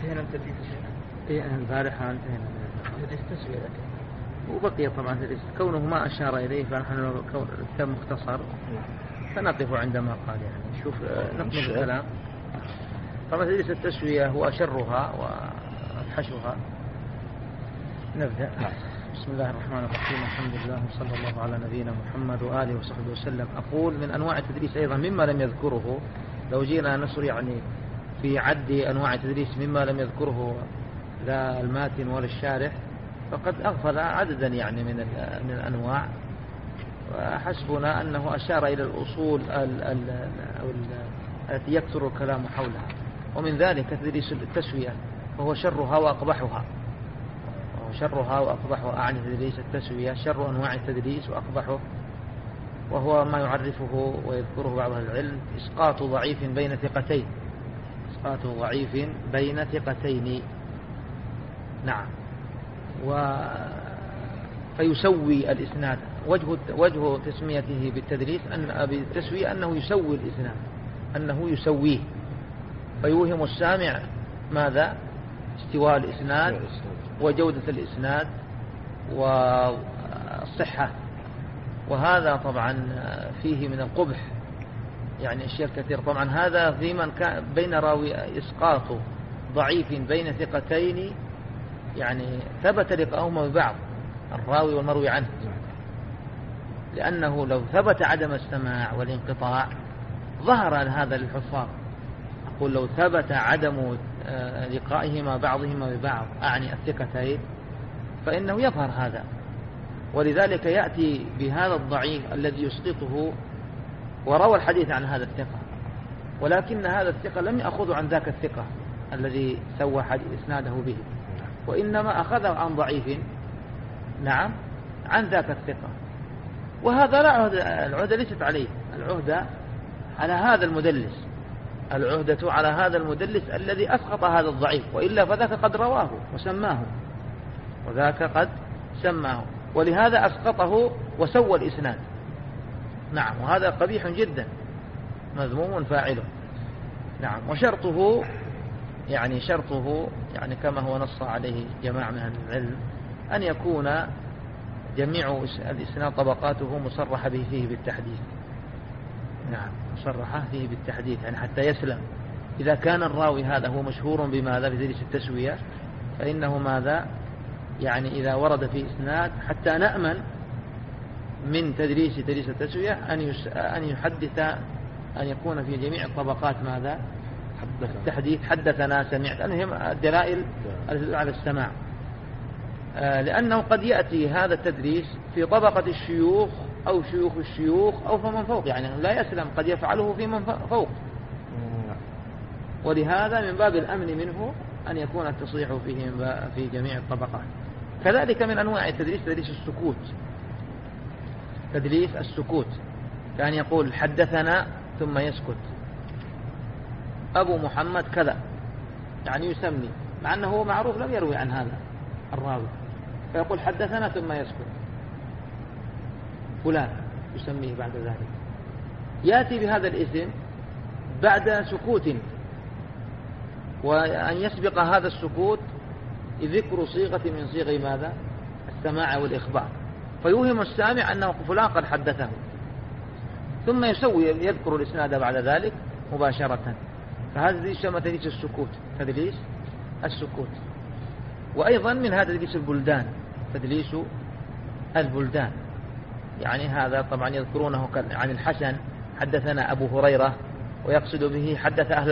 انتهينا من تدريس إيه البارحة انتهينا تدريس التسوية وبقي طبعا تدريس كونه ما أشار إليه فنحن كتاب مختصر فنقف عندما قال يعني شوف نكمل الكلام. طبعا تدريس التسوية هو شرها وأفحشها. نبدأ. بسم الله الرحمن الرحيم الحمد لله وصلى الله على نبينا محمد وآله وصحبه وسلم. أقول من أنواع التدريس أيضا مما لم يذكره، لو جينا نصر يعني في عد أنواع التدريس مما لم يذكره لا الماتن ولا الشارح فقد أغفل عددا يعني من الأنواع، وحسبنا أنه أشار إلى الأصول التي يكثر الكلام حولها، ومن ذلك تدريس التسوية وهو شرها وأقبحها. أعني تدريس التسوية شر أنواع التدريس وأقبحه، وهو ما يعرفه ويذكره بعض العلم إسقاط ضعيف بين ثقتين. نعم. فيسوي الإسناد. وجه تسميته بالتسوية أنه يسوي الإسناد، أنه يسويه، فيوهم السامع ماذا؟ استواء الإسناد وجودة الإسناد والصحة، وهذا طبعا فيه من القبح يعني أشياء كثير. طبعا هذا في من كان بين راوي إسقاط ضعيف بين ثقتين يعني ثبت لقاؤهما ببعض، الراوي والمروي عنه، لأنه لو ثبت عدم السماع والانقطاع ظهر هذا للحفاظ. أقول لو ثبت عدم لقائهما بعضهما ببعض أعني الثقتين فإنه يظهر هذا، ولذلك يأتي بهذا الضعيف الذي يسقطه وروى الحديث عن هذا الثقة، ولكن هذا الثقة لم يأخذ عن ذاك الثقة الذي سوى إسناده به، وإنما أخذه عن ضعيف نعم عن ذاك الثقة، وهذا لا عهدة، العهدة ليست عليه، العهدة على هذا المدلس، العهدة على هذا المدلس الذي أسقط هذا الضعيف، وإلا فذاك قد رواه وسماه، ولهذا أسقطه وسوى الإسناد. نعم. وهذا قبيح جدا مذموم فاعله. نعم. وشرطه يعني كما هو نص عليه جماعة من العلم أن يكون جميع الإسناد طبقاته مصرح به فيه بالتحديث. نعم. مصرحة فيه بالتحديث يعني حتى يسلم. إذا كان الراوي هذا هو مشهور بماذا؟ بتدريس التسوية، فإنه ماذا؟ يعني إذا ورد في إسناد حتى نأمن من تدريس التسوية أن يحدث، أن يكون في جميع الطبقات ماذا؟ التحديث، حدثنا، سمعت، أنهم الدلائل على السماع. لأنه قد يأتي هذا التدريس في طبقة الشيوخ أو شيوخ الشيوخ أو فمن فوق، يعني لا يسلم، قد يفعله في من فوق، ولهذا من باب الأمن منه أن يكون التصريح فيه في جميع الطبقات. كذلك من أنواع التدريس تدريس السكوت، كان يقول حدثنا ثم يسكت، أبو محمد كذا، يعني يسمي مع أنه هو معروف لم يروي عن هذا الراوي، فيقول حدثنا ثم يسكت فلان، يسميه بعد ذلك، يأتي بهذا الاسم بعد سكوت، وأن يسبق هذا السكوت ذكر صيغة من صيغ ماذا؟ السماع والإخبار، فيوهم السامع أنه فلان قد حدثه، ثم يذكر الإسناد بعد ذلك مباشرة. فهذا يسمى تدليس السكوت. وأيضا من هذا تدليس البلدان، يعني هذا طبعا يذكرونه عن الحسن حدثنا أبو هريرة، ويقصد به حدث أهل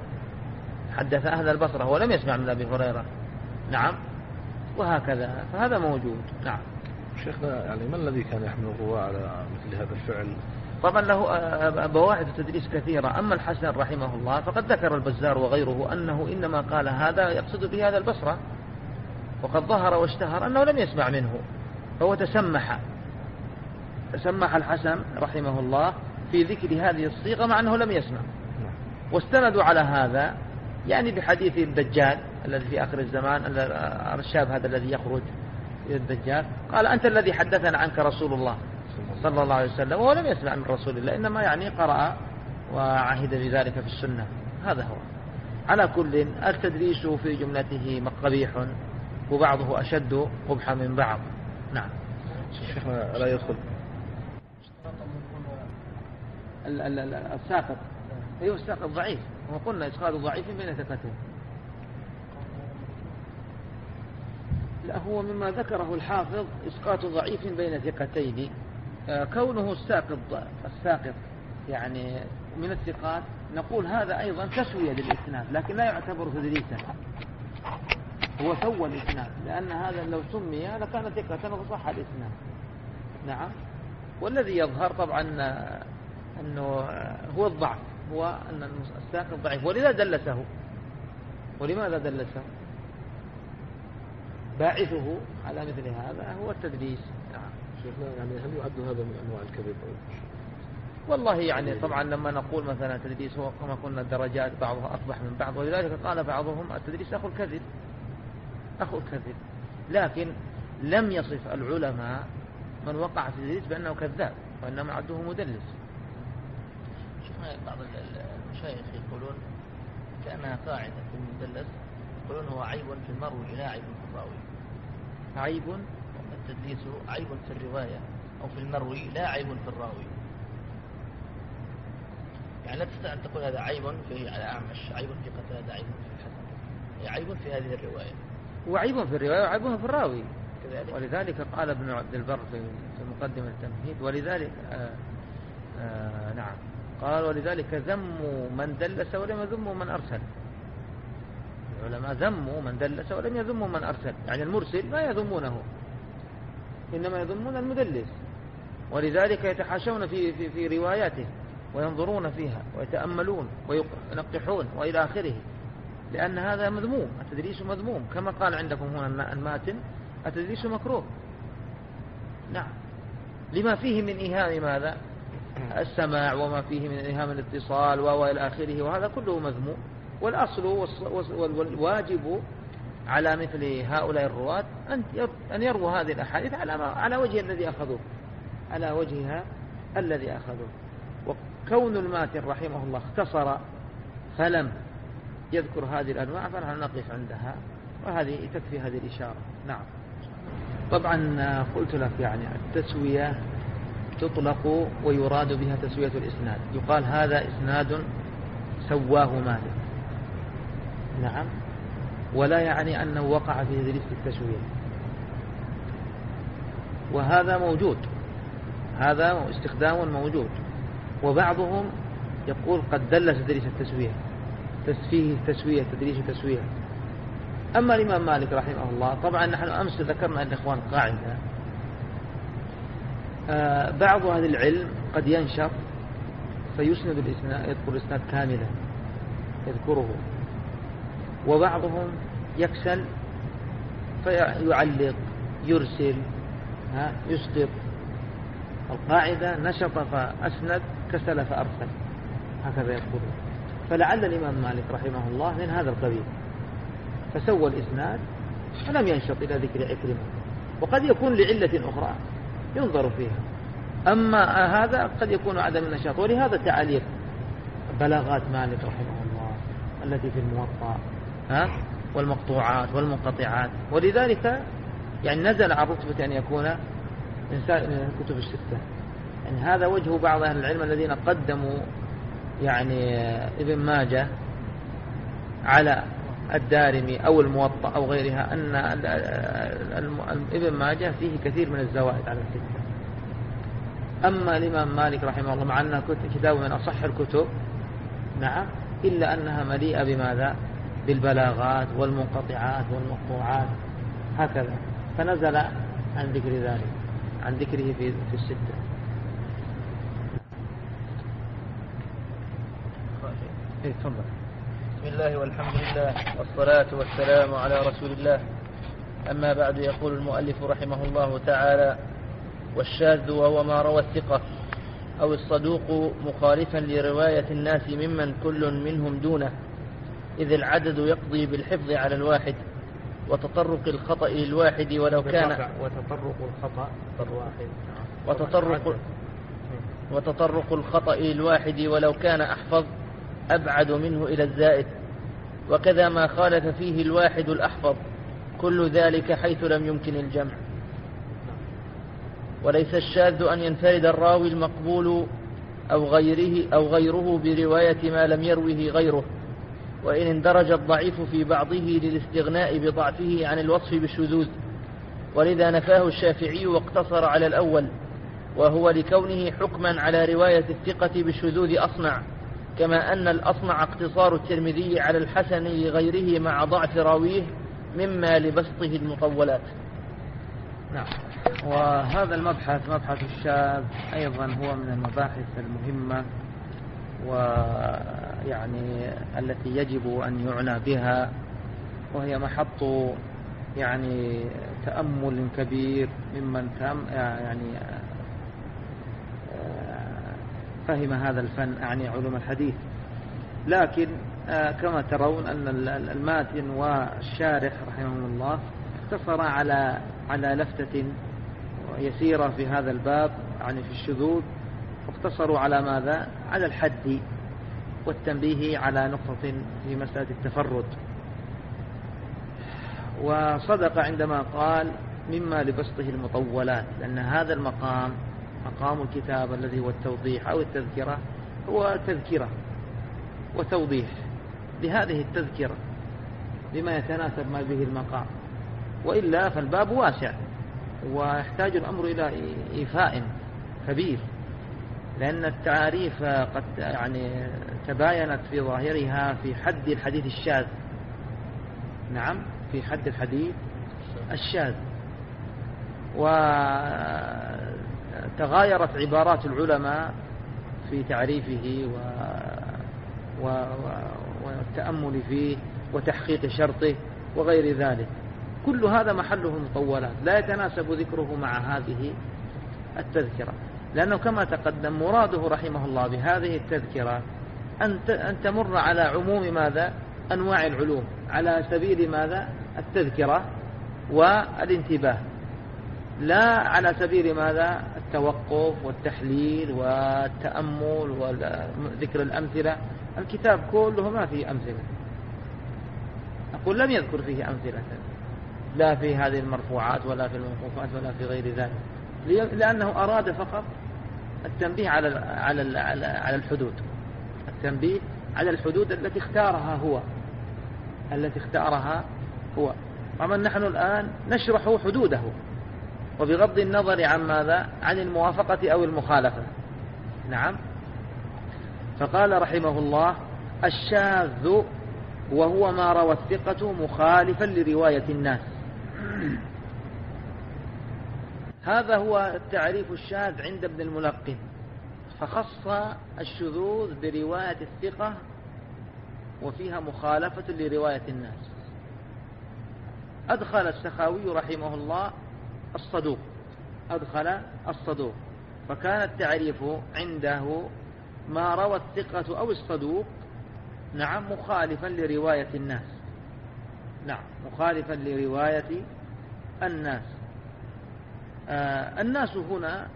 البصرة ولم يسمع من أبي هريرة. نعم. وهكذا، فهذا موجود. نعم. شيخنا يعني ما الذي كان يحمل الرواة على مثل هذا الفعل؟ طبعا له بواعث التدريس كثيرة. أما الحسن رحمه الله فقد ذكر البزار وغيره أنه إنما قال هذا يقصد به هذا البصرة، وقد ظهر واشتهر أنه لم يسمع منه، فهو تسمح الحسن رحمه الله في ذكر هذه الصيغة مع أنه لم يسمع، واستندوا على هذا يعني بحديث الدجال الذي في آخر الزمان، الشاب هذا الذي يخرج الدجال، قال أنت الذي حدثنا عنك رسول الله صلى الله عليه وسلم، وهو لم يسمع من رسول الله، إنما يعني قرأ وعهد بذلك في السنة. هذا هو. على كل التدليس في جملته قبيح، وبعضه أشد قبحا من بعض. نعم. شيخنا لا يدخل الساقط. أيوه الساقط ضعيف، وقلنا إسقاط ضعيف بين ثقتين. لا، هو مما ذكره الحافظ إسقاط ضعيف بين ثقتين. كونه الساقط يعني من الثقات، نقول هذا أيضا تسوية للإسناد، لكن لا يعتبر تدليسا، هو سوى الإسناد، لأن هذا لو سمي لكان ثقة وصح الإسناد. نعم. والذي يظهر طبعا أنه هو الضعف، هو أن الساقط ضعيف، ولذا دلسه. ولماذا دلسه؟ باعثه على مثل هذا هو التدليس. نعم. شيخنا يعني هل يعد هذا من أنواع الكذب؟ والله يعني طبعا لما نقول مثلا التدليس هو كما قلنا الدرجات بعضها أقبح من بعض، ولذلك قال بعضهم التدليس أخو الكذب، أخو الكذب. لكن لم يصف العلماء من وقع في التدليس بأنه كذاب، وإنما عدوه مدلس. شوفنا بعض المشايخ يقولون كأنها قاعدة في المدلس، يقولون هو عيب في المروي لا عيب في الراوي. عيب التدليس عيب في الرواية أو في المروي لا عيب في الراوي. يعني لا تستطيع أن تقول هذا عيب في على أعمش، عيب في قتادة، عيب في الحسن، عيب في هذه الرواية. هو عيب في الرواية وعيب في الراوي. ولذلك قال ابن عبد البر في مقدمة التمهيد، ولذلك نعم قال ولذلك ذموا من دلس ولم يذموا من أرسل. العلماء ذموا من دلس ولم يذموا من أرسل، يعني المرسل ما يذمونه، إنما يذمون المدلس. ولذلك يتحاشون في رواياته وينظرون فيها ويتأملون وينقحون وإلى آخره، لأن هذا مذموم، التدليس مذموم، كما قال عندكم هنا الماتن التدليس مكروه. نعم. لما فيه من إيهام ماذا؟ السماع، وما فيه من إيهام الاتصال وإلى آخره، وهذا كله مذموم. والأصل والواجب على مثل هؤلاء الرواة أن يروا هذه الأحاديث على وجه الذي أخذوه، على وجهها الذي أخذوه. وكون الماتن رحمه الله اختصر فلم يذكر هذه الأنواع فنحن نقف عندها، وهذه تكفي هذه الإشارة. نعم. طبعا قلت لك يعني التسوية تطلق ويراد بها تسوية الإسناد، يقال هذا إسناد سواه مالك. نعم. ولا يعني أنه وقع في تدليس التسوية، وهذا موجود، هذا استخدام موجود. وبعضهم يقول قد دلس تدليس التسوية، فيه تسوية تدليس تسوية. أما الإمام مالك رحمه الله، طبعا نحن أمس ذكرنا الإخوان قاعدة، بعض أهل العلم قد ينشر فيسند الإسناد، يذكر الإسناد كاملا يذكره، وبعضهم يكسل فيعلق يرسل يسقط. القاعدة نشط فأسند، كسل فأرسل، هكذا يقول. فلعل الإمام مالك رحمه الله من هذا القبيل، فسوى الإسناد ولم ينشط إلى ذكر عكرمة، وقد يكون لعلة أخرى ينظر فيها. أما هذا قد يكون عدم النشاط، ولهذا تعليق بلاغات مالك رحمه الله التي في الموطأ والمقطوعات والمنقطعات، ولذلك يعني نزل عن رتبة أن يكون من الكتب الستة. يعني هذا وجه بعض أهل العلم الذين قدموا يعني ابن ماجه على الدارمي أو الموطأ أو غيرها، أن ابن ماجه فيه كثير من الزوائد على الستة. أما الإمام مالك رحمه الله مع أنها كتاب من أصح الكتب، نعم، إلا أنها مليئة بماذا؟ بالبلاغات والمنقطعات والمقطوعات هكذا، فنزل عن ذكر ذلك، عن ذكره في الستة. تفضل. بسم الله والحمد لله والصلاة والسلام على رسول الله. أما بعد، يقول المؤلف رحمه الله تعالى: والشاذ وهو ما روى الثقة أو الصدوق مخالفا لرواية الناس ممن كل منهم دونه، إذ العدد يقضي بالحفظ على الواحد، وتطرق الخطأ للواحد ولو كان وتطرق الخطأ للواحد ولو كان أحفظ أبعد منه إلى الزائد، وكذا ما خالف فيه الواحد الأحفظ، كل ذلك حيث لم يمكن الجمع. وليس الشاذ أن ينفرد الراوي المقبول أو غيره برواية ما لم يروه غيره، وإن اندرج الضعيف في بعضه للاستغناء بضعفه عن الوصف بالشذوذ، ولذا نفاه الشافعي واقتصر على الأول، وهو لكونه حكما على رواية الثقة بالشذوذ أصنع، كما أن الأصنع اقتصار الترمذي على الحسن لغيره مع ضعف راويه مما لبسطه المطولات. نعم. وهذا المبحث مبحث الشاذ أيضا هو من المباحث المهمة ويعني التي يجب أن يعنى بها، وهي محط يعني تأمل كبير ممن يعني فهم هذا الفن، يعني علوم الحديث. لكن كما ترون أن الماتن والشارح رحمه الله اقتصر على لفتة يسيرة في هذا الباب، يعني في الشذوذ، واقتصروا على ماذا؟ على الحد والتنبيه على نقطة في مسألة التفرد. وصدق عندما قال مما لبسطه المطولات، لأن هذا المقام مقام الكتاب الذي هو التوضيح أو التذكرة، هو تذكرة وتوضيح لهذه التذكرة بما يتناسب ما به المقام، وإلا فالباب واسع ويحتاج الأمر إلى إيفاء كبير، لأن التعاريف قد يعني تباينت في ظاهرها في حد الحديث الشاذ. نعم، في حد الحديث الشاذ، وتغايرت عبارات العلماء في تعريفه والتأمل فيه وتحقيق شرطه وغير ذلك. كل هذا محله مطولات لا يتناسب ذكره مع هذه التذكرة، لأنه كما تقدم مراده رحمه الله بهذه التذكرة أن تمر على عموم ماذا؟ أنواع العلوم، على سبيل ماذا؟ التذكرة والانتباه، لا على سبيل ماذا؟ التوقف والتحليل والتأمل وذكر الأمثلة. الكتاب كله ما فيه أمثلة، أقول لم يذكر فيه أمثلة، لا في هذه المرفوعات ولا في الموقوفات ولا في غير ذلك، لأنه أراد فقط التنبيه على الحدود، التنبيه على الحدود التي اختارها هو. طبعا نحن الآن نشرح حدوده، وبغض النظر عن ماذا؟ عن الموافقة أو المخالفة. نعم. فقال رحمه الله: الشاذ وهو ما روى الثقة مخالفا لرواية الناس. هذا هو التعريف الشاذ عند ابن الملقن، فخص الشذوذ برواية الثقة وفيها مخالفة لرواية الناس. أدخل السخاوي رحمه الله الصدوق، فكان التعريف عنده ما روى الثقة أو الصدوق، نعم، مخالفا لرواية الناس، نعم، مخالفا لرواية الناس. الناس هنا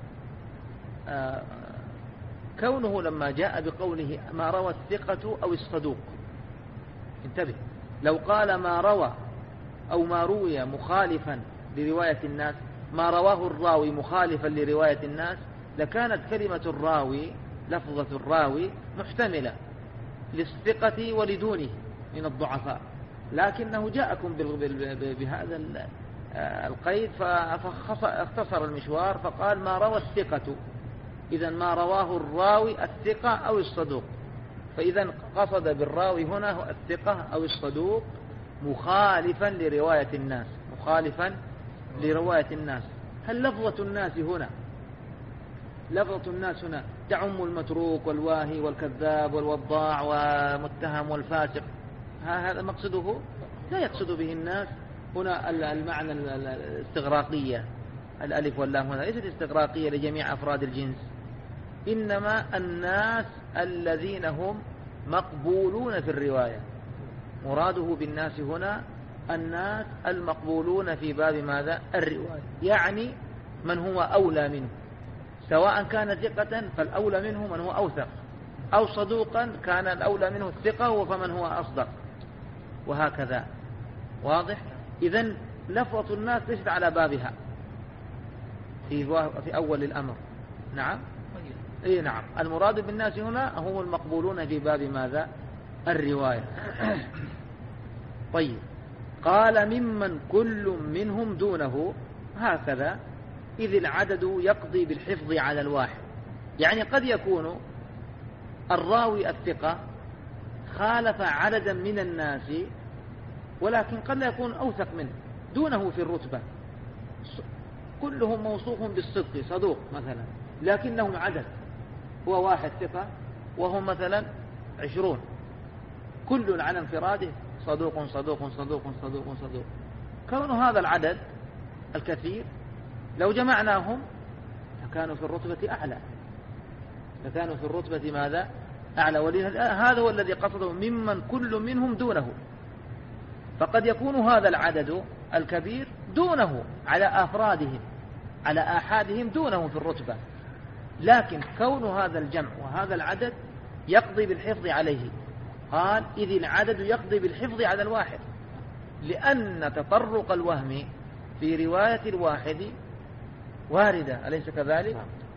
كونه لما جاء بقوله ما روى الثقة أو الصدوق، انتبه، لو قال ما روى أو ما روي مخالفا لرواية الناس، ما رواه الراوي مخالفا لرواية الناس، لكانت كلمة الراوي، لفظة الراوي، محتملة للثقة ولدونه من الضعفاء، لكنه جاءكم بهذا القيد فاختصر المشوار فقال ما روى الثقة، إذا ما رواه الراوي الثقة أو الصدوق، فإذا قصد بالراوي هنا الثقة أو الصدوق مخالفا لرواية الناس، مخالفا لرواية الناس. هل لفظة الناس هنا تعم المتروك والواهي والكذاب والوضاع والمتهم والفاسق؟ هذا مقصده؟ لا يقصد به الناس هنا المعنى الاستغراقية، الألف واللام هنا ليست استغراقية لجميع أفراد الجنس، إنما الناس الذين هم مقبولون في الرواية. مراده بالناس هنا الناس المقبولون في باب ماذا؟ الرواية، يعني من هو أولى منه، سواء كان ثقة فالأولى منه من هو أوثق، أو صدوقا كان الأولى منه الثقة فمن هو أصدق. وهكذا. واضح؟ إذن لفظة الناس ليست على بابها في أول الأمر. نعم. إيه نعم، المراد بالناس هنا هم المقبولون في باب ماذا؟ الرواية. طيب، قال ممن كل منهم دونه هكذا، إذ العدد يقضي بالحفظ على الواحد. يعني قد يكون الراوي الثقة خالف عددا من الناس، ولكن قد لا يكون أوثق منه، دونه في الرتبة، كلهم موصوف بالصدق، صدوق مثلا، لكنهم عدد، هو واحد ثقة وهم مثلا 20، كل على انفراده صدوق صدوق صدوق صدوق صدوق. كون هذا العدد الكثير لو جمعناهم فكانوا في الرتبة أعلى، فكانوا في الرتبة ماذا؟ أعلى. هذا هو الذي قصده ممن كل منهم دونه. فقد يكون هذا العدد الكبير دونه على أفرادهم، على آحادهم دونه في الرتبة، لكن كون هذا الجمع وهذا العدد يقضي بالحفظ عليه. قال إذ العدد يقضي بالحفظ على الواحد، لأن تطرق الوهم في رواية الواحد واردة، أليس كذلك؟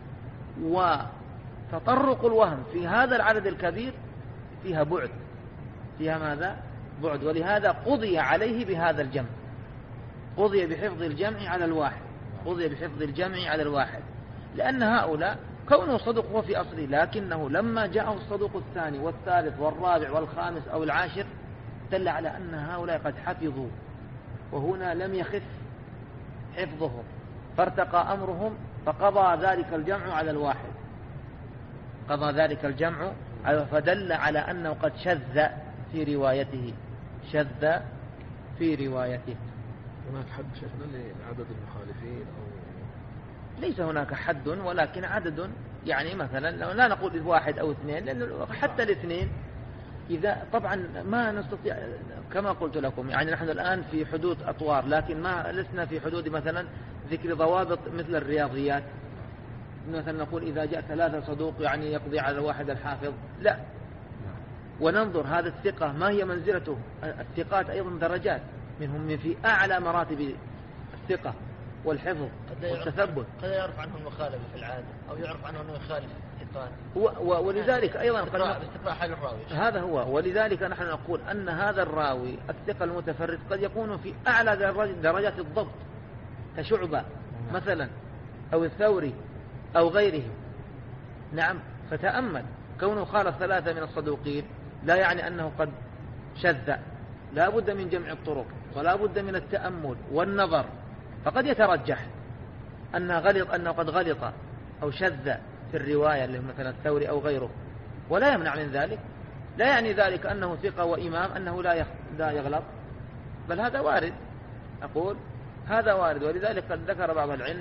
وتطرق الوهم في هذا العدد الكبير فيها بعد، فيها ماذا؟ بعد. ولهذا قضي عليه بهذا الجمع، قضي بحفظ الجمع على الواحد، قضي بحفظ الجمع على الواحد، لأن هؤلاء كونه صدق هو في أصله، لكنه لما جاءه الصدوق الثاني والثالث والرابع والخامس أو العاشر دل على أن هؤلاء قد حفظوا، وهنا لم يخف حفظهم، فارتقى أمرهم، فقضى ذلك الجمع على الواحد، قضى ذلك الجمع، فدل على أنه قد شذ في روايته، شذ في روايته. هناك حد شيخنا لعدد المخالفين أو ليس هناك حد، ولكن عدد، يعني مثلا لا نقول واحد أو اثنين، لأن حتى الاثنين إذا طبعا ما نستطيع، كما قلت لكم يعني نحن الآن في حدود أطوار، لكن ما لسنا في حدود مثلا ذكر ضوابط مثل الرياضيات، مثلا نقول إذا جاء 3 صدوق يعني يقضي على واحد الحافظ، لا. وننظر هذا الثقة ما هي منزلته. الثقات أيضا درجات، منهم من في أعلى مراتب الثقة والحفظ والتثبت، قد يعرف عنه المخالفة في العادة، أو يعرف عنه أنه يخالف الثقات، ولذلك أيضا باستقراء حال الراوي. هذا هو. ولذلك نحن نقول أن هذا الراوي الثقة المتفرد قد يكون في أعلى درجات الضبط كشعبة مثلا أو الثوري أو غيره. نعم، فتأمل كونه خالف 3 من الصدوقين لا يعني أنه قد شذ، لا بد من جمع الطرق، ولا بد من التأمل والنظر، فقد يترجح أنه قد غلط أو شذ في الرواية مثلا الثوري أو غيره، ولا يمنع من ذلك، لا يعني ذلك أنه ثقة وإمام أنه لا يغلط، بل هذا وارد، أقول هذا وارد. ولذلك قد ذكر بعض العلم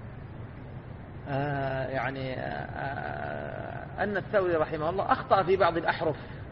أن الثوري رحمه الله أخطأ في بعض الأحرف،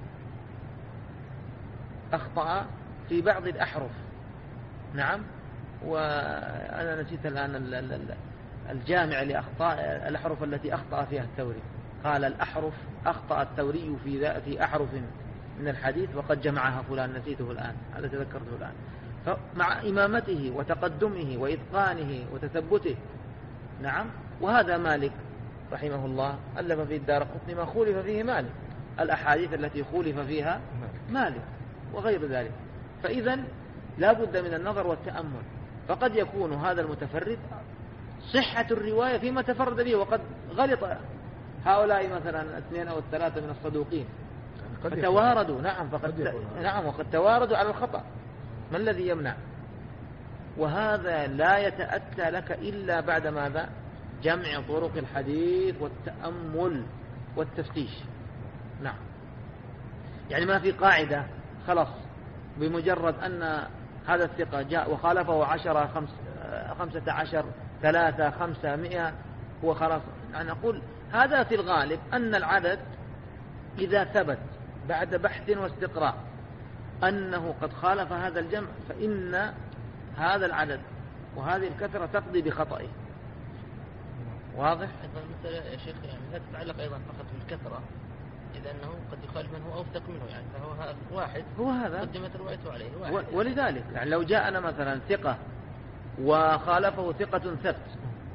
أخطأ في بعض الأحرف. نعم، وأنا نسيت الآن الجامع لأخطاء الأحرف التي أخطأ فيها الثوري، قال الأحرف أخطأ الثوري في أحرف من الحديث وقد جمعها فلان، نسيته الآن، هذا تذكرته الآن. فمع إمامته وتقدمه وإتقانه وتثبته. نعم، وهذا مالك رحمه الله ألف في الدارقطني ما خولف فيه مالك، الأحاديث التي خولف فيها مالك وغير ذلك. فإذا لا بد من النظر والتأمل، فقد يكون هذا المتفرد صحة الرواية فيما تفرد به، وقد غلط هؤلاء مثلا 2 أو 3 من الصدوقين فتواردوا. نعم، وقد تواردوا على الخطأ، ما الذي يمنع؟ وهذا لا يتأتى لك إلا بعد ماذا؟ جمع طرق الحديث والتأمل والتفتيش. نعم، يعني ما في قاعدة خلاص بمجرد أن هذا الثقة جاء وخالفه 10 15 3 500 هو خلاص. يعني نقول هذا في الغالب أن العدد إذا ثبت بعد بحث واستقراء أنه قد خالف هذا الجمع، فإن هذا العدد وهذه الكثرة تقضي بخطئه. واضح؟ أيضا مثل يا شيخ، يعني لا تتعلق أيضا فقط بالكثرة، لأنه قد يخالف من هو أوثق منه، يعني فهو هذا واحد هو هذا قدمت روايته عليه واحد. ولذلك يعني لو جاءنا مثلا ثقة وخالفه ثقة ثبت،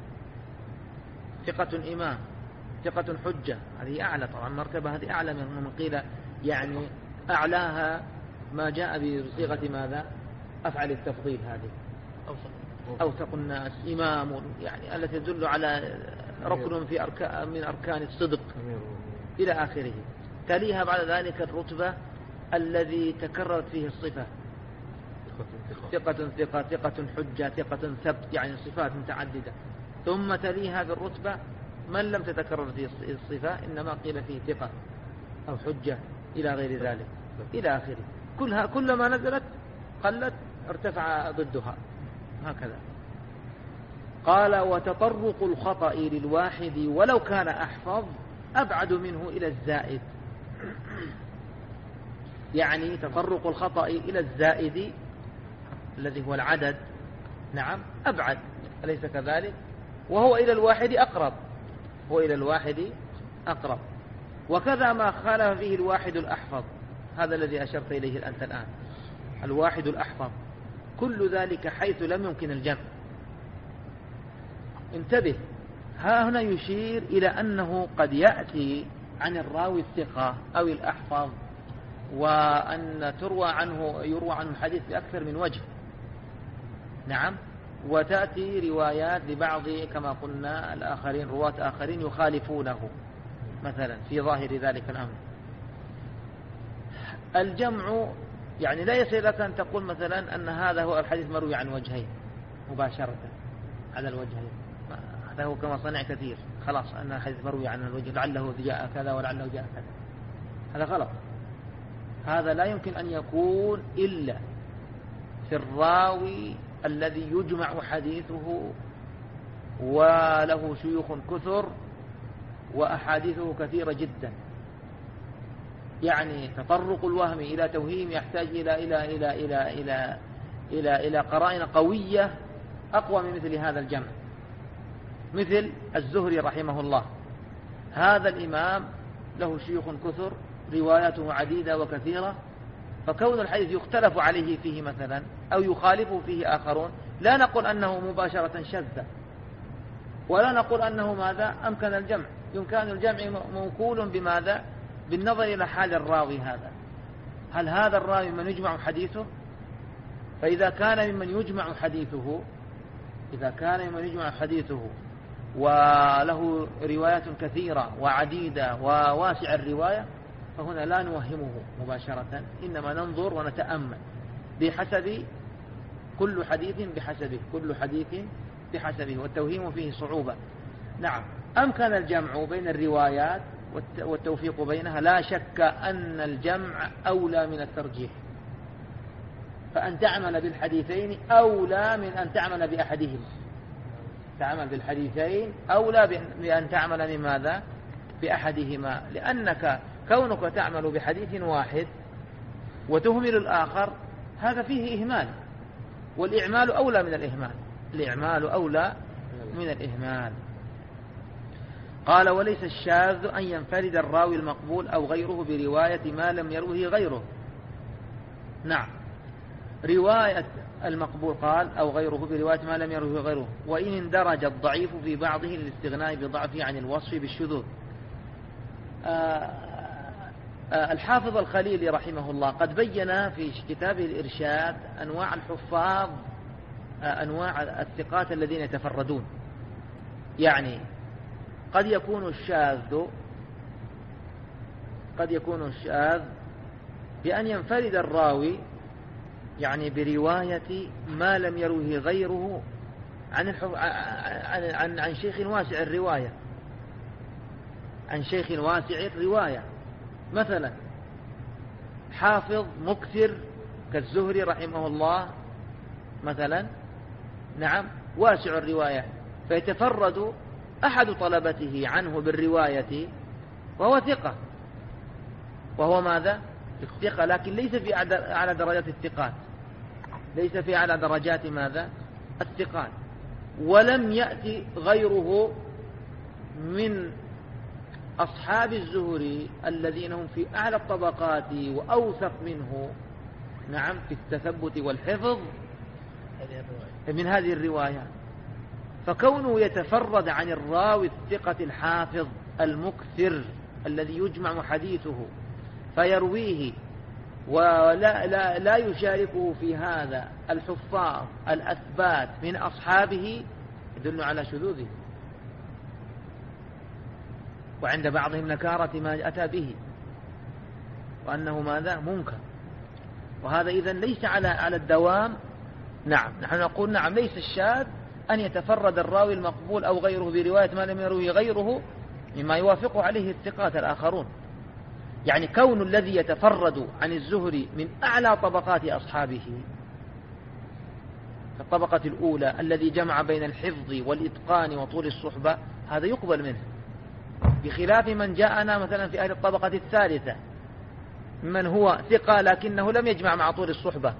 ثقة إمام، ثقة حجة، هذه أعلى طبعا مرتبة، هذه أعلى من قيل يعني أعلاها ما جاء بصيغة ماذا؟ أفعل التفضيل، هذه أوثق الناس، إمام، يعني التي تدل على ركن في من أركان الصدق إلى آخره. تليها بعد ذلك الرتبة الذي تكررت فيه الصفة، ثقة ثقة، ثقة حجة، ثقة ثبت، يعني صفات متعددة. ثم تليها بالرتبة من لم تتكرر فيه الصفة، إنما قيل فيه ثقة أو حجة إلى غير ذلك إلى آخره. كلما نزلت قلت ارتفع ضدها، هكذا. قال: وتطرق الخطأ للواحد ولو كان أحفظ أبعد منه إلى الزائد. يعني تطرق الخطأ إلى الزائد الذي هو العدد، نعم، أبعد، أليس كذلك؟ وهو إلى الواحد أقرب، هو إلى الواحد أقرب. وكذا ما خالف فيه الواحد الأحفظ، هذا الذي أشرت إليه أنت الآن، الواحد الأحفظ، كل ذلك حيث لم يمكن الجمع. انتبه، ها هنا يشير إلى أنه قد يأتي عن الراوي الثقة أو الأحفظ وأن يروى عنه حديث بأكثر من وجه، نعم، وتأتي روايات لبعض كما قلنا الآخرين، رواة آخرين يخالفونه مثلا في ظاهر ذلك الأمر. الجمع يعني لا يصير لك أن تقول مثلا أن هذا هو الحديث مروي عن وجهين مباشرة على الوجهين، هذا هو كما صنع كثير، خلاص أن الحديث مروي عن الوجه، لعله جاء كذا ولعله جاء كذا، هذا غلط. هذا لا يمكن أن يكون إلا في الراوي الذي يجمع حديثه وله شيوخ كثر وأحاديثه كثيرة جدا. يعني تطرق الوهم إلى توهيم يحتاج إلى قرائن قوية أقوى من مثل هذا الجمع. مثل الزهري رحمه الله، هذا الإمام له شيوخ كثر، رواياته عديدة وكثيرة، فكون الحديث يختلف عليه فيه مثلا أو يخالفه فيه آخرون، لا نقول أنه مباشرة شذ، ولا نقول أنه ماذا أمكن الجمع. يمكن الجمع موكول بماذا؟ بالنظر إلى حال الراوي هذا، هل هذا الراوي من يجمع حديثه؟ فإذا كان ممن يجمع حديثه، وله روايات كثيرة وعديدة وواسع الرواية، فهنا لا نوهمه مباشرة، إنما ننظر ونتأمل بحسب كل حديث بحسبه، والتوهيم فيه صعوبة. نعم، أمكن الجمع بين الروايات والتوفيق بينها، لا شك أن الجمع أولى من الترجيح، فأن تعمل بالحديثين أولى من أن تعمل بأحدهما، تعمل بالحديثين أولى بأن تعمل لماذا؟ بأحدهما، لأنك كونك تعمل بحديث واحد وتهمل الآخر هذا فيه إهمال، والإعمال أولى من الإهمال. قال: وليس الشاذ أن ينفرد الراوي المقبول أو غيره برواية ما لم يروه غيره. نعم، رواية المقبول قال أو غيره برواية ما لم يروه غيره، وإن اندرج الضعيف في بعضه للاستغناء بضعفه عن الوصف بالشذوذ. الحافظ الخليلي رحمه الله قد بين في كتابه الإرشاد أنواع الحفاظ، أنواع الثقات الذين يتفردون. يعني قد يكون الشاذ بأن ينفرد الراوي يعني برواية ما لم يروه غيره عن شيخ واسع الرواية، مثلا حافظ مكثر كالزهري رحمه الله مثلا، نعم، واسع الرواية، فيتفرد أحد طلبته عنه بالرواية وهو ثقة، وهو ماذا؟ الثقة، لكن ليس في أعلى درجات الثقات، ليس في أعلى درجات ماذا؟ الثقات. ولم يأتي غيره من أصحاب الزهري الذين هم في أعلى الطبقات وأوثق منه، نعم، في التثبت والحفظ من هذه الروايات. فكونه يتفرد عن الراوي الثقة الحافظ المكثر الذي يجمع حديثه فيرويه ولا يشاركه في هذا الحفاظ الأثبات من أصحابه يدل على شذوذه، وعند بعضهم نكارة ما أتى به وأنه ماذا منكر. وهذا إذن ليس على الدوام. نعم، نحن نقول نعم ليس الشاذ أن يتفرد الراوي المقبول أو غيره برواية ما لم يروي غيره مما يوافقه عليه الثقات الآخرون. يعني كون الذي يتفرد عن الزهري من أعلى طبقات أصحابه الطبقة الأولى الذي جمع بين الحفظ والإتقان وطول الصحبة، هذا يقبل منه، بخلاف من جاءنا مثلا في أهل الطبقة الثالثة من هو ثقة لكنه لم يجمع مع طول الصحبة.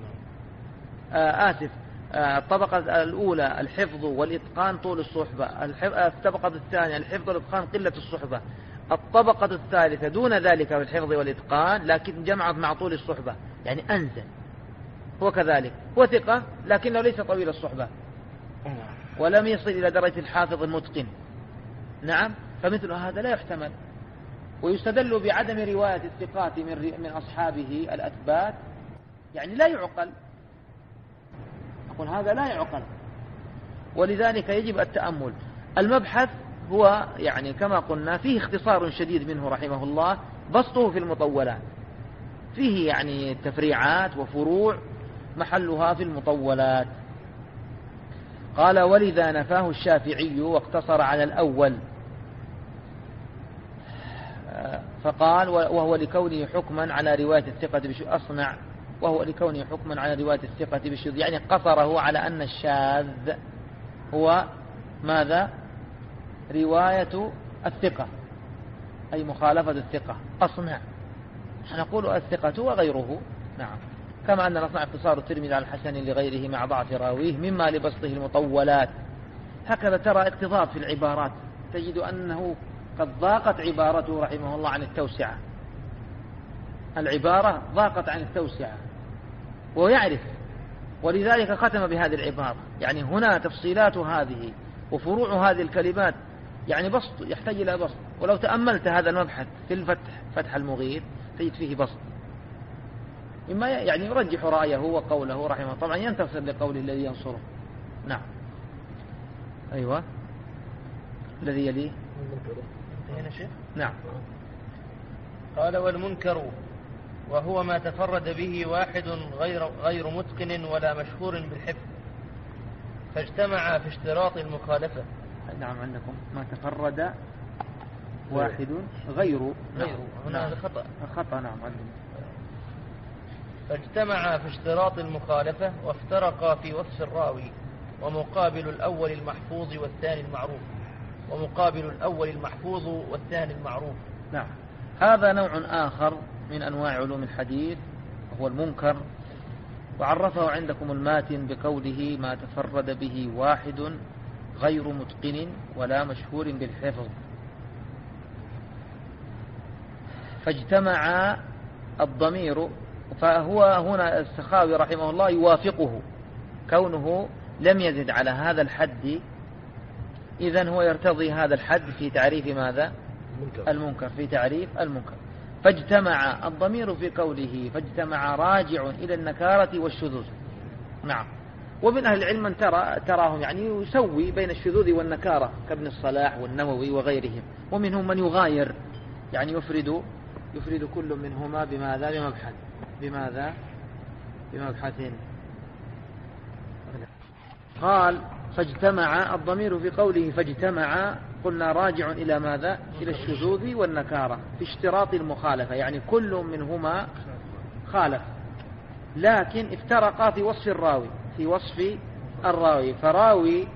الطبقة الأولى الحفظ والإتقان طول الصحبة، الطبقة الثانية الحفظ والإتقان قلة الصحبة، الطبقة الثالثة دون ذلك بالحفظ والإتقان لكن جمع مع طول الصحبة، يعني أنزل. هو كذلك، هو ثقة لكنه ليس طويل الصحبة ولم يصل إلى درجة الحافظ المتقن. نعم، فمثل هذا لا يحتمل. ويستدل بعدم رواية الثقات من أصحابه الأثبات، يعني لا يعقل. أقول هذا لا يعقل، ولذلك يجب التأمل. المبحث هو يعني كما قلنا فيه اختصار شديد منه رحمه الله، بسطه في المطولات، فيه يعني تفريعات وفروع محلها في المطولات. قال: ولذا نفاه الشافعي واقتصر على الأول، فقال: وهو لكونه حكما على رواية الثقة بشذوذ. أصنع: وهو لكونه حكما على رواية الثقة بشذوذ، يعني قصره على أن الشاذ هو ماذا؟ رواية الثقة، أي مخالفة الثقة. أصنع، نقول الثقة وغيره. نعم، كما أن نصنع اقتصار الترمذي على الحسن لغيره مع ضعف راويه مما لبسطه المطولات. هكذا ترى اقتضاب في العبارات، تجد أنه قد ضاقت عبارته رحمه الله عن التوسعة. العبارة ضاقت عن التوسعة ويعرف، ولذلك ختم بهذه العبارة. يعني هنا تفصيلات هذه وفروع هذه الكلمات يعني بسط، يحتاج إلى بسط. ولو تأملت هذا المبحث في الفتح، فتح المغيث، تجد فيه بسط، مما يعني يرجح رأيه وقوله رحمه، طبعا ينتصر لقوله الذي ينصره. نعم، أيوة، الذي يليه. هنا شيء. نعم. قال: والمنكر وهو ما تفرد به واحد غير متقن ولا مشهور بالحفظ، فاجتمع في اشتراط المخالفة. نعم، عندكم ما تفرد واحد غير. هنا هذا خطأ. نعم، عندكم. فاجتمع في اشتراط المخالفة وافترقا في وصف الراوي، ومقابل الأول المحفوظ والثاني المعروف. نعم، هذا نوع آخر من أنواع علوم الحديث وهو المنكر، وعرفه عندكم الماتن بقوله: ما تفرد به واحد غير متقن ولا مشهور بالحفظ. فاجتمع الضمير، فهو هنا السخاوي رحمه الله يوافقه، كونه لم يزد على هذا الحد، إذن هو يرتضي هذا الحد في تعريف ماذا؟ المنكر، في تعريف المنكر. فاجتمع الضمير في قوله فاجتمع راجع إلى النكارة والشذوذ. نعم، ومن أهل العلم من تراهم يعني يسوي بين الشذوذ والنكارة كابن الصلاح والنووي وغيرهم، ومنهم من يغاير يعني يفرد كل منهما بماذا؟ بمبحث. قال: فاجتمع الضمير في قوله فاجتمع، قلنا راجع إلى ماذا؟ إلى الشذوذ والنكارة في اشتراط المخالفة، يعني كل منهما خالف، لكن افترقا في وصف الراوي، فراوي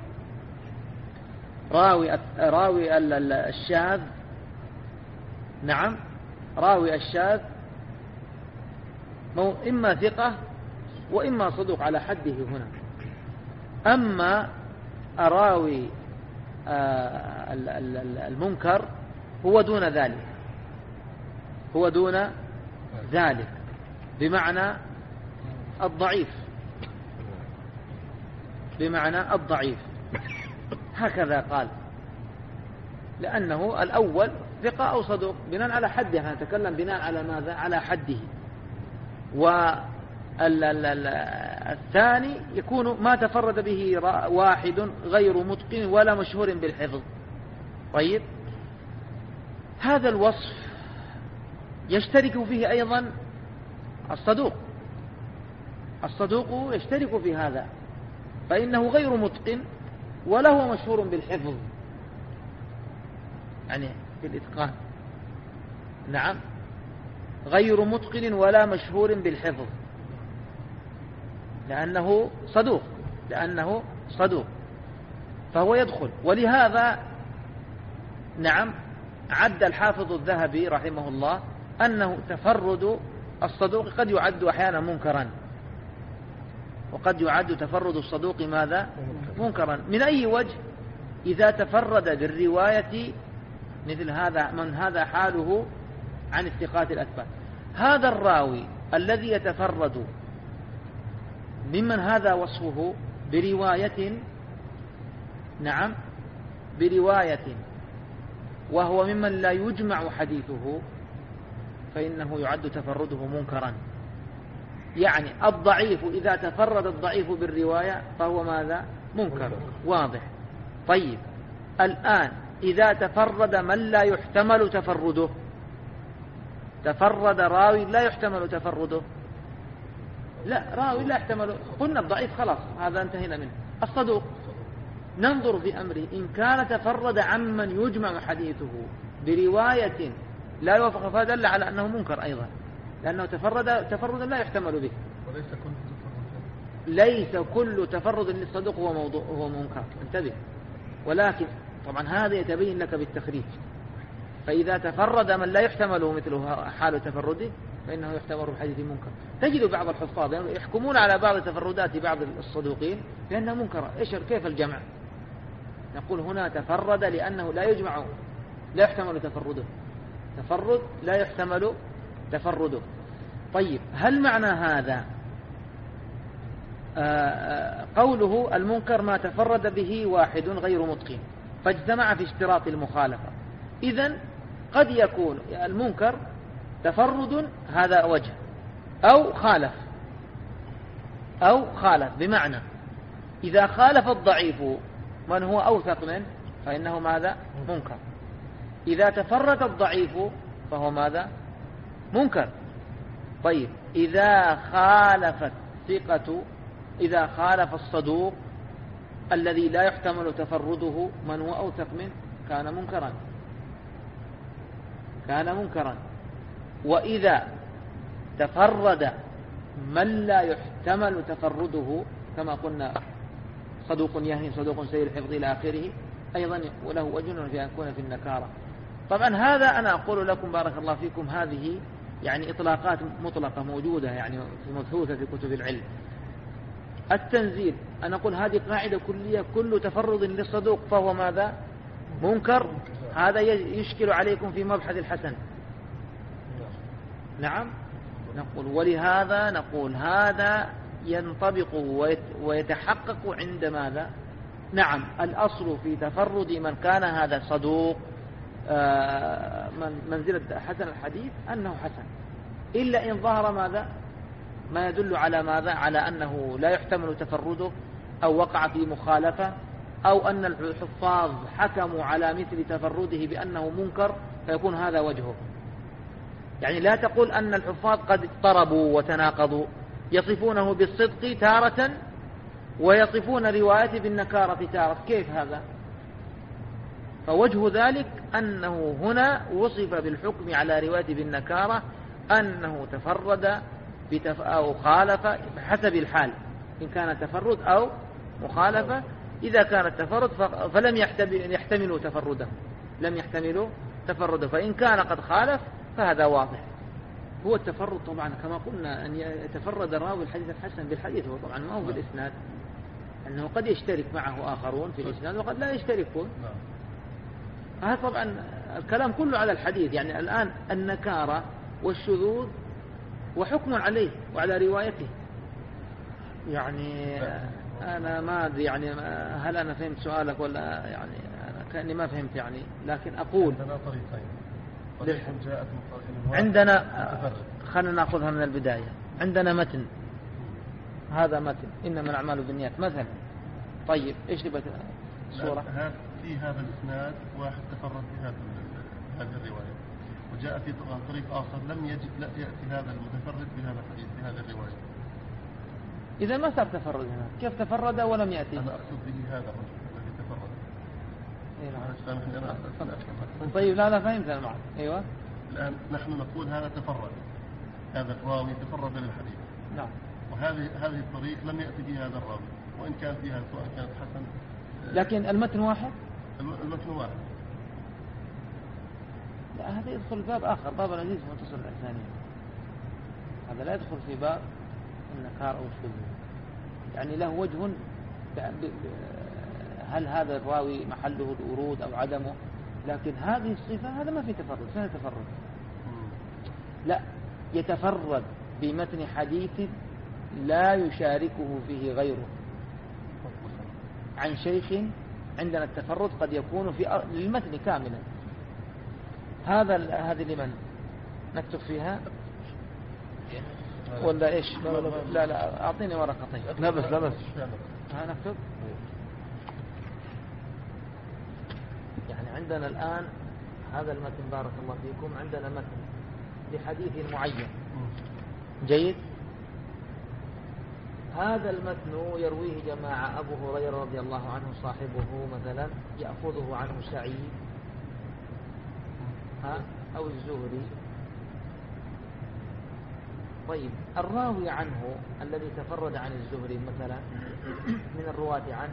الشاذ، نعم، راوي الشاذ إما ثقة وإما صدوق على حده هنا. أما الراوي المنكر هو دون ذلك، هو دون ذلك، بمعنى الضعيف، بمعنى الضعيف، هكذا قال، لأنه الأول ثقة أو صدوق بناء على حده، نتكلم بناء على ماذا؟ على حده. والثاني يكون ما تفرد به واحد غير متقن ولا مشهور بالحفظ. طيب، هذا الوصف يشترك فيه أيضا الصدوق، الصدوق يشترك في هذا، فإنه غير متقن ولا هو مشهور بالحفظ، يعني في الإتقان. نعم، غير متقن ولا مشهور بالحفظ، لأنه صدوق، لأنه صدوق، فهو يدخل. ولهذا نعم عد الحافظ الذهبي رحمه الله أنه تفرد الصدوق قد يعد أحيانا منكرا، وقد يعد تفرد الصدوق ماذا؟ منكرا. من أي وجه؟ إذا تفرد بالرواية مثل هذا، من هذا حاله عن الثقات الأثبات. هذا الراوي الذي يتفرد ممن هذا وصفه برواية، نعم برواية، وهو ممن لا يجمع حديثه، فإنه يعد تفرده منكرا. يعني الضعيف إذا تفرد الضعيف بالرواية فهو ماذا؟ منكر، واضح. طيب، الآن إذا تفرد من لا يحتمل تفرده، تفرد راوي لا يحتمل تفرده، لا راوي لا يحتمل، قلنا الضعيف خلاص هذا انتهينا منه. الصدوق ننظر في أمره، إن كان تفرد عمن يجمع حديثه برواية لا يوافق فدل على أنه منكر أيضا، لأنه تفردا لا يحتمل به. ليس كل تفرد للصدوق هو منكر، انتبه. ولكن طبعا هذا يتبين لك بالتخريج، فإذا تفرد من لا يحتمله مثله حال تفرده فإنه يحتمل بحديث منكر. تجد بعض الحفاظ يحكمون على بعض تفردات بعض الصدوقين بأنها منكرة. كيف الجمع؟ نقول هنا تفرد لأنه لا يجمع، لا يحتمل تفرده، تفرد لا يحتمل تفرده. طيب، هل معنى هذا قوله المنكر ما تفرد به واحد غير متقن فاجتمع في اشتراط المخالفة؟ إذن قد يكون المنكر تفرد هذا وجه، أو خالف، بمعنى إذا خالف الضعيف من هو أوثق منه فإنه ماذا؟ منكر. إذا تفرد الضعيف فهو ماذا؟ منكر. طيب، إذا خالف الصدوق الذي لا يحتمل تفرده من هو أوثق منه كان منكرا. وإذا تفرد من لا يحتمل تفرده كما قلنا صدوق يهن، صدوق سيء الحفظ إلى آخره، أيضا وله وجه في أن يكون في النكارة. طبعا هذا أنا أقول لكم بارك الله فيكم، هذه يعني إطلاقات مطلقة موجودة يعني مبحوثة في كتب العلم. التنزيل أنا أقول هذه قاعدة كلية، كل تفرد للصدوق فهو ماذا؟ منكر. هذا يشكل عليكم في مبحث الحسن. نعم، نقول ولهذا نقول هذا ينطبق ويتحقق عند ماذا؟ نعم، الأصل في تفرد من كان هذا صدوق من منزلة حسن الحديث أنه حسن، إلا إن ظهر ماذا؟ ما يدل على ماذا؟ على أنه لا يحتمل تفرده، أو وقع في مخالفة، أو أن الحفاظ حكموا على مثل تفرده بأنه منكر، فيكون هذا وجهه. يعني لا تقول أن الحفاظ قد اضطربوا وتناقضوا، يصفونه بالصدق تارة ويصفون روايته بالنكارة تارة، كيف هذا؟ فوجه ذلك أنه هنا وصف بالحكم على روايته بالنكارة أنه تفرد أو خالف بحسب الحال، إن كان تفرد أو مخالفة. إذا كان التفرد فلم يحتملوا تفرده، لم يحتملوا تفرده، فإن كان قد خالف فهذا واضح. هو التفرد طبعا كما قلنا أن يتفرد الراوي الحديث الحسن بالحديث، هو طبعا ما هو بالإسناد، أنه قد يشترك معه آخرون في الإسناد وقد لا يشتركون. هذا طبعا الكلام كله على الحديث. يعني الآن النكارة والشذوذ وحكم عليه وعلى روايته. يعني أنا ما أدري يعني هل أنا فهمت سؤالك ولا يعني أنا كأني ما فهمت يعني، لكن أقول عندنا طريقين. طريق جاءت من طريق عندنا، خلينا نأخذها من البداية. عندنا متن، هذا متن إنما الأعمال بالنيات مثلا. طيب إيش تبغى الصورة؟ في هذا الإسناد واحد تفرد بهذه الرواية، وجاء في طريق آخر لم يأتي هذا المتفرد بهذا الحديث بهذه الرواية. إذا ما صار تفرد هنا، كيف تفرد ولم يأتي؟ أنا أقصد به هذا الذي تفرد. طيب لا فهمت أنا معك. أيوة الآن نحن نقول هذا تفرد، هذا الراوي تفرد للحديث. نعم. وهذه الطريق لم يأتي بها هذا الراوي، وإن كان فيها سواء كانت حسن. لكن المتن واحد. المتن واحد. لا هذا يدخل باب آخر، باب الحديث متصل الثاني. هذا لا يدخل في باب النكار أو الشذوذ. يعني له وجه، هل هذا الراوي محله الورود أو عدمه، لكن هذه الصفة هذا ما في تفرد. فين يتفرد؟ لا، يتفرد بمتن حديث لا يشاركه فيه غيره عن شيخ. عندنا التفرد قد يكون في المتن كاملا. هذه لمن نكتب فيها ولا إيش؟ لا أعطيني ورقة. طيب لا بس ها نكتب. يعني عندنا الآن هذا المتن بارك الله فيكم، عندنا متن لحديث معين. جيد. هذا المتن يرويه جماعة، أبو هريرة رضي الله عنه صاحبه مثلا يأخذه عنه سعيد أو الزهري. طيب الراوي عنه الذي تفرد عن الزهري مثلا من الرواة عنه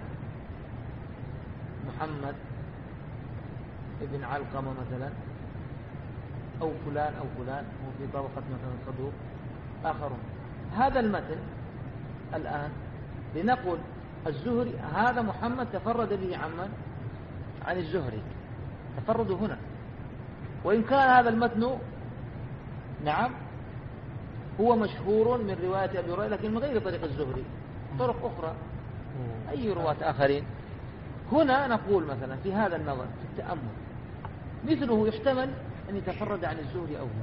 محمد ابن علقمة مثلا، أو فلان هو في طبقة مثلا صدوق آخرون. هذا المتن الآن لنقول الزهري، هذا محمد تفرد به عن الزهري، تفرد هنا. وإن كان هذا المتن نعم هو مشهور من رواية أبي هريرة لكن من غير طريق الزهري، طرق أخرى أي رواة آخرين. هنا نقول مثلا في هذا النظر في التأمل مثله يحتمل أن يتفرد عن الزهري أو لا،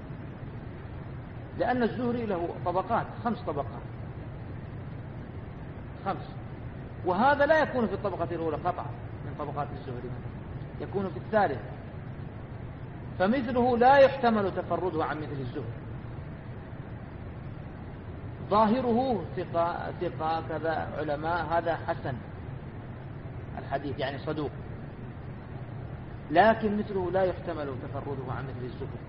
لأن الزهري له طبقات، 5 طبقات، 5، وهذا لا يكون في الطبقة الأولى قطعا من طبقات الزهري مثلا، يكون في الثالثة. فمثله لا يحتمل تفرده عن مثل الزهري. ظاهره ثقة كذا علماء، هذا حسن الحديث يعني صدوق، لكن مثله لا يحتمل تفرده عن مثل الزهري،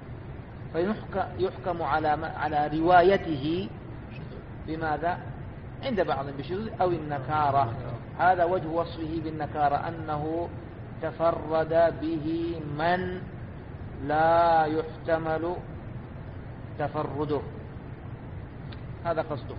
فيحكم على روايته بماذا؟ عند بعض بشذوذ أو النكارة. هذا وجه وصفه بالنكارة، أنه تفرد به من لا يحتمل تفرده، هذا قصده.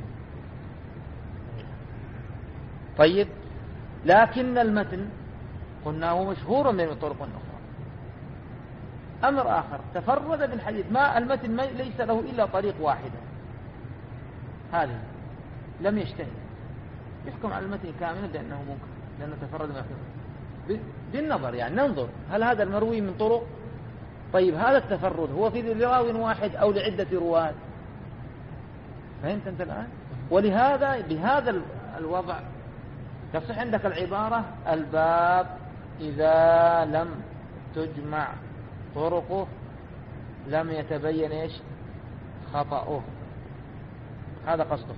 طيب لكن المتن قلناه مشهور من طرق أخرى. أمر آخر تفرد بالحديث، ما المتن ليس له إلا طريق واحدة، هذه لم يشتهي، يحكم على المتن كاملا بأنه منكر لأنه تفرد ما فيه بالنظر. يعني ننظر هل هذا المروي من طرق. طيب هذا التفرد هو في راو واحد أو لعدة رواة؟ فهمت أنت الآن؟ ولهذا بهذا الوضع تصح عندك العبارة الباب إذا لم تجمع طرقه لم يتبين إيش خطأه، هذا قصده.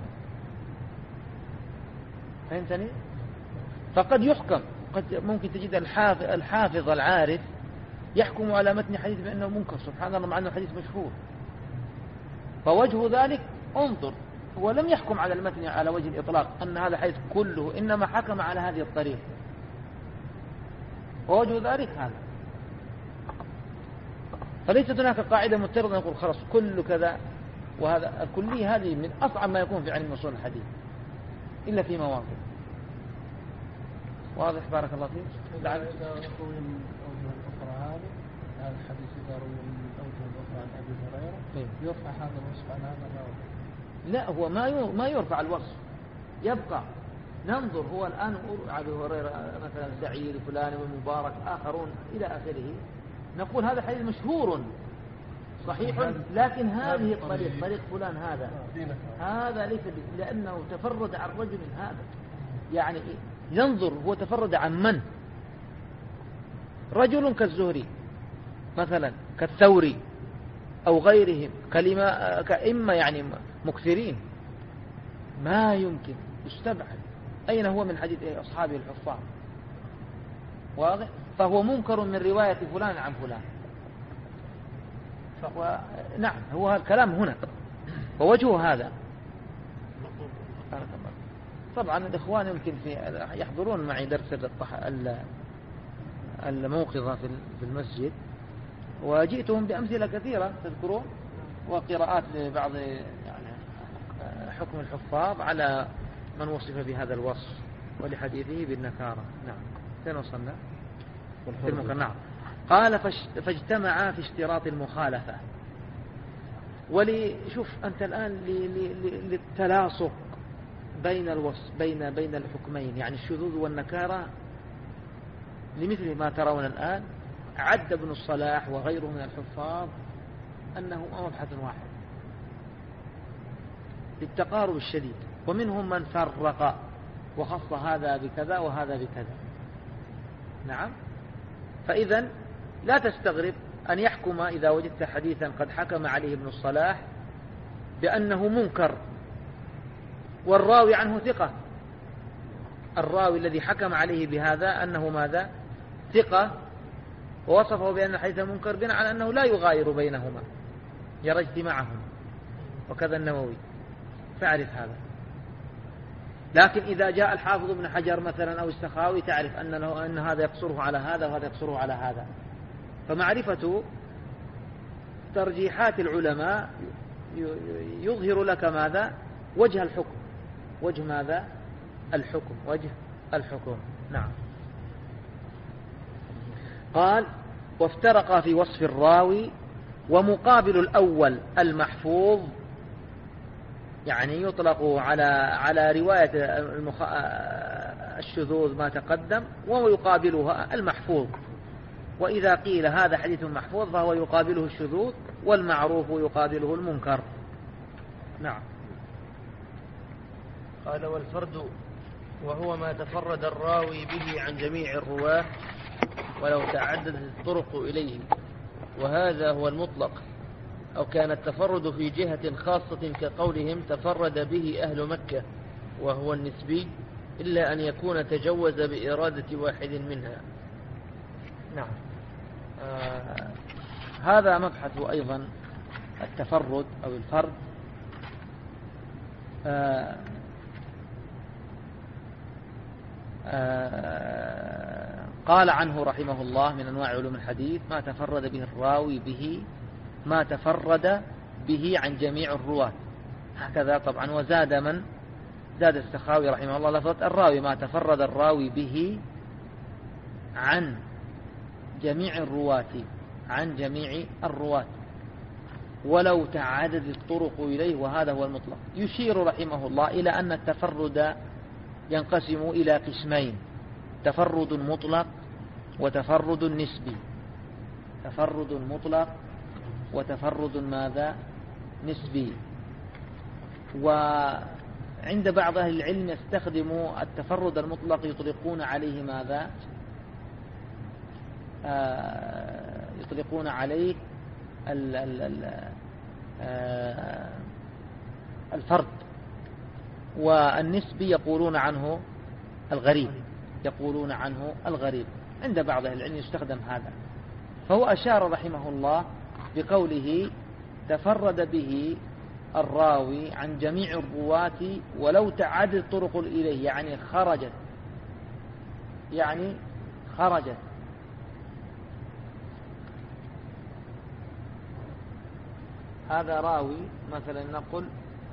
فهمتني؟ فقد يحكم، قد ممكن تجد الحافظ العارف يحكم على متن حديث بأنه منكر سبحان الله مع أنه الحديث مشهور. فوجه ذلك انظر، هو لم يحكم على المتن على وجه الإطلاق أن هذا الحديث كله، إنما حكم على هذه الطريق، ووجه ذلك هذا. فليست هناك قاعدة مضطردة نقول خلاص كل كذا، وهذا الكلية هذه من أصعب ما يكون في علم أصول الحديث إلا في مواقف. واضح بارك الله فيك. إذا يقول من أوجه الأخرى هذه هذا الحديث إذا روي من أوجه الأخرى عن أبي هريرة يرفع هذا الوصف عن هذا الراوي؟ لا، هو ما يرفع الوصف، يبقى. ننظر هو الآن أبي هريرة مثلا سعيد فلان ومبارك آخرون إلى آخره، نقول هذا حديث مشهور صحيح، لكن هذه الطريق طريق فلان هذا ليس لأنه تفرد عن رجل هذا. يعني ينظر هو تفرد عن من؟ رجل كالزهري مثلا، كالثوري أو غيرهم، كإما يعني مكثرين، ما يمكن، يستبعد. أين هو من حديث أصحابه الحفاظ؟ واضح؟ فهو منكر من رواية فلان عن فلان. فهو نعم، هو الكلام هنا ووجهه هذا. طبعا الإخوان يمكن يحضرون معي درس الموقظة في المسجد، وجئتهم بأمثلة كثيرة تذكرون، وقراءات لبعض يعني حكم الحفاظ على من وصف بهذا الوصف ولحديثه بالنكارة. نعم، فين وصلنا؟ نعم. قال فاجتمعا في اشتراط المخالفة. شوف أنت الآن للتلاصق بين بين الحكمين، يعني الشذوذ والنكارة، لمثل ما ترون الآن عد ابن الصلاح وغيره من الحفاظ أنه مبحث واحد للتقارب الشديد، ومنهم من فرق وخص هذا بكذا وهذا بكذا. نعم، فإذا لا تستغرب أن يحكم إذا وجدت حديثا قد حكم عليه ابن الصلاح بأنه منكر والراوي عنه ثقة، الراوي الذي حكم عليه بهذا أنه ماذا؟ ثقة، ووصفه بأن الحديث منكر بناء على أنه لا يغاير بينهما، يرى اجتماعهما، وكذا النووي، فاعرف هذا. لكن إذا جاء الحافظ ابن حجر مثلا أو السخاوي تعرف أن هذا يقصره على هذا وهذا يقصره على هذا. فمعرفة ترجيحات العلماء يظهر لك ماذا؟ وجه الحكم. وجه ماذا؟ الحكم، وجه الحكم. نعم. قال وافترقا في وصف الراوي، ومقابل الأول المحفوظ، يعني يطلق على رواية الشذوذ ما تقدم، ويقابلها المحفوظ. وإذا قيل هذا حديث محفوظ فهو يقابله الشذوذ، والمعروف يقابله المنكر. نعم. قال والفرد وهو ما تفرد الراوي به عن جميع الرواة ولو تعددت الطرق إليه، وهذا هو المطلق، أو كان التفرد في جهة خاصة كقولهم تفرد به أهل مكة، وهو النسبي، إلا أن يكون تجوز بإرادة واحد منها. نعم. هذا مبحث أيضا التفرد أو الفرد. قال عنه رحمه الله من أنواع علوم الحديث ما تفرد به الراوي به، ما تفرد به عن جميع الرواة، هكذا طبعا. وزاد زاد السخاوي رحمه الله لفظة الراوي، ما تفرد الراوي به عن جميع الرواة، عن جميع الرواة ولو تعددت الطرق إليه، وهذا هو المطلق. يشير رحمه الله إلى أن التفرد ينقسم إلى قسمين: تفرد مطلق وتفرد نسبي. تفرد مطلق وتفرد ماذا؟ نسبي. وعند بعض أهل العلم يستخدموا التفرد المطلق يطلقون عليه ماذا؟ يطلقون عليه الفرد، والنسبي يقولون عنه الغريب، يقولون عنه الغريب. عند بعض أهل العلم يستخدم هذا. فهو أشار رحمه الله بقوله تفرد به الراوي عن جميع الرواة ولو تعدد طرق إليه، يعني خرجت هذا راوي مثلا نقول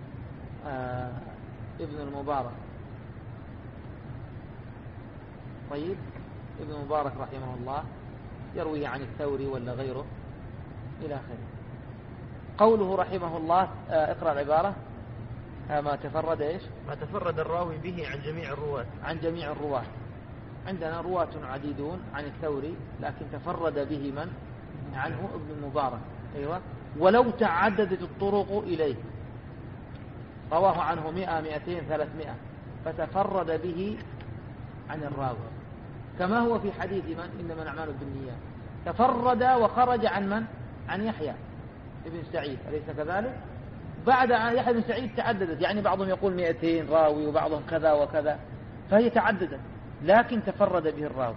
ابن المبارك، طيب ابن المبارك رحمه الله يروي عن الثوري ولا غيره إلى آخره. قوله رحمه الله اقرأ العبارة ما تفرد إيش؟ ما تفرد الراوي به عن جميع الرواة. عن جميع الرواة. عندنا رواة عديدون عن الثوري لكن تفرد به من؟ عنه ابن المبارك. أيوة. ولو تعددت الطرق إليه رواه عنه 100 200 300 فتفرد به عن الراوي كما هو في حديث من إنما الأعمال بالنيات تفرد وخرج عن من؟ عن يحيى ابن سعيد أليس كذلك؟ بعد يحيى بن سعيد تعددت يعني بعضهم يقول 200 راوي وبعضهم كذا وكذا فهي تعددت لكن تفرد به الراوي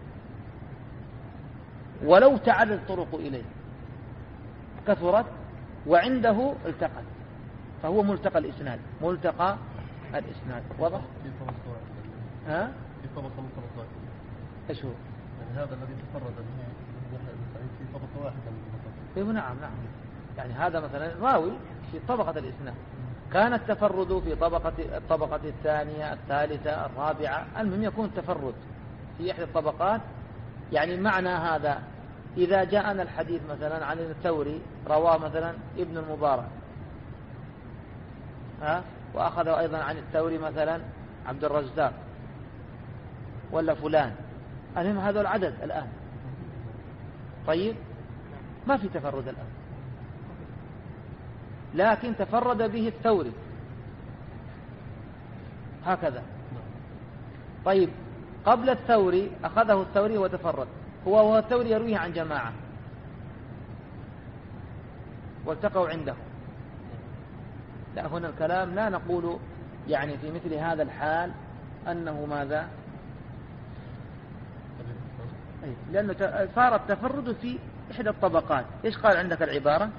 ولو تعدد الطرق إليه كثرت وعنده التقت فهو ملتقى الإسناد. ملتقى الإسناد واضح؟ في طبقة واحدة. ها؟ في طبقة من طبقات. إيش هو؟ يعني هذا الذي تفرد به يحيى بن سعيد في طبقة واحدة من الطبقات. إيه نعم. يعني هذا مثلا راوي في طبقة الإسناد كان التفرد في الطبقة الثانية الثالثة الرابعة المهم يكون التفرد في إحدى الطبقات. يعني معنى هذا إذا جاءنا الحديث مثلا عن الثوري رواه مثلا ابن المبارك وأخذه أيضا عن الثوري مثلا عبد الرزاق ولا فلان المهم هذا العدد الآن طيب ما في تفرد الآن لكن تفرد به الثوري هكذا. طيب قبل الثوري أخذه الثوري وتفرد هو الثوري يرويه عن جماعة والتقوا عنده. لا هنا الكلام لا نقول يعني في مثل هذا الحال أنه ماذا لأنه صار التفرد في إحدى الطبقات. إيش قال عندك العبارة؟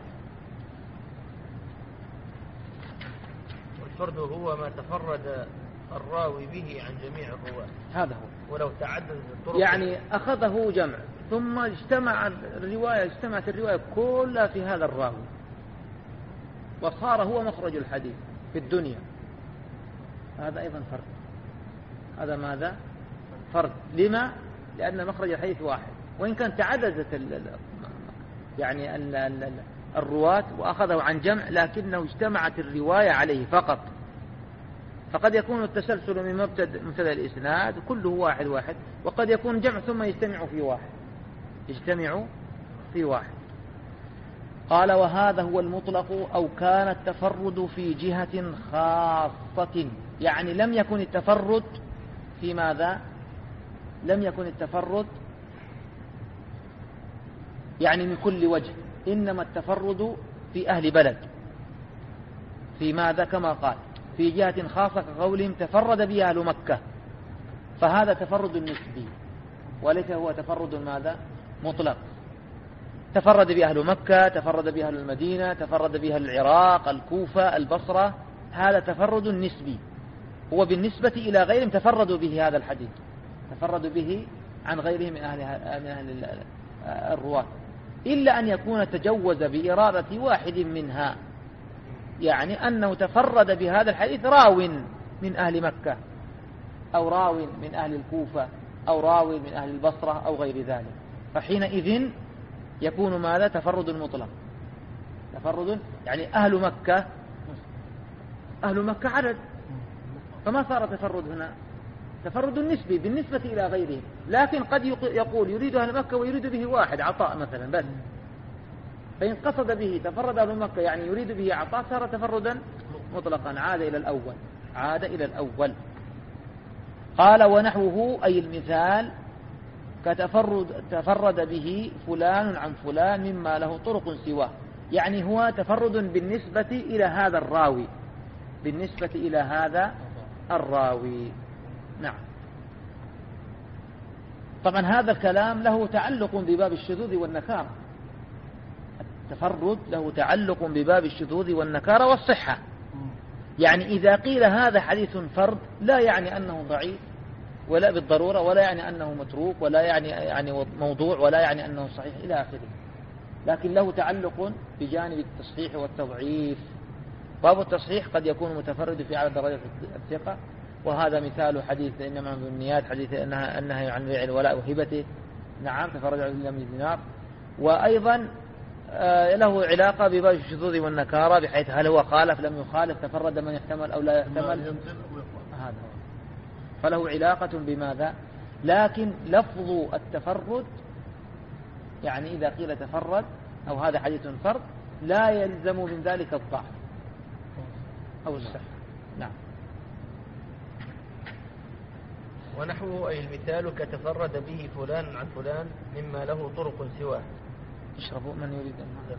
والفرد هو ما تفرد الراوي به عن جميع الرواة. هذا هو. ولو تعدد الطرق يعني أخذه جمع ثم اجتمعت الرواية كلها في هذا الراوي وصار هو مخرج الحديث في الدنيا. هذا أيضا فرد. هذا ماذا؟ فرد. لما؟ لأن مخرج الحديث واحد وإن كان تعددت يعني الرواة وأخذه عن جمع لكنه اجتمعت الرواية عليه فقط. فقد يكون التسلسل من مبتدأ الإسناد كله واحد وقد يكون جمع ثم يجتمع في واحد. قال وهذا هو المطلق أو كان التفرد في جهة خاصة. يعني لم يكن التفرد في ماذا؟ لم يكن التفرد يعني من كل وجه إنما التفرد في أهل بلد في ماذا كما قال في جهة خاصة كقولهم تفرد بها أهل مكة فهذا تفرد نسبي وليس هو تفرد ماذا مطلق. تفرد بها أهل مكة تفرد بها أهل المدينة تفرد بها العراق الكوفة البصرة هذا تفرد نسبي هو بالنسبة إلى غيرهم تفردوا به هذا الحديث تفردوا به عن غيرهم من أهل الرواة إلا أن يكون تجوز بإرادة واحد منها يعني أنه تفرد بهذا الحديث راو من أهل مكة أو راو من أهل الكوفة أو راو من أهل البصرة أو غير ذلك فحينئذ يكون ماذا تفرد مطلق. تفرد يعني أهل مكة عدد فما صار تفرد هنا تفرد نسبي بالنسبة إلى غيرهم لكن قد يقول يريد أهل مكة ويريد به واحد عطاء مثلا بس فإن قصد به تفرد أهل مكة يعني يريد به عطاء صار تفردا مطلقا عاد إلى الأول. قال ونحوه أي المثال تفرد به فلان عن فلان مما له طرق سواه يعني هو تفرد بالنسبة إلى هذا الراوي. نعم. طبعا هذا الكلام له تعلق بباب الشذوذ والنكارة. التفرد له تعلق بباب الشذوذ والنكارة والصحة يعني إذا قيل هذا حديث فرد لا يعني أنه ضعيف ولا بالضرورة ولا يعني أنه متروك ولا يعني موضوع ولا يعني أنه صحيح إلى آخره لكن له تعلق بجانب التصحيح والتضعيف. باب التصحيح قد يكون متفرد في أعلى درجة الثقة وهذا مثال حديث إنما بالنيات حديث النهي عن بيع الولاء وهبته نعم تفرد عن لم دينار. وأيضا له علاقة بباب الشذوذ والنكارة، بحيث هل هو خالف لم يخالف، تفرد من يحتمل أو لا يحتمل، هذا فله علاقة بماذا. لكن لفظ التفرد يعني إذا قيل تفرد أو هذا حديث فرد لا يلزم من ذلك الضعف أو الصحة. نعم. ونحوه أي المثال كتفرد به فلان عن فلان مما له طرق سواه. اشربوا من يريد أن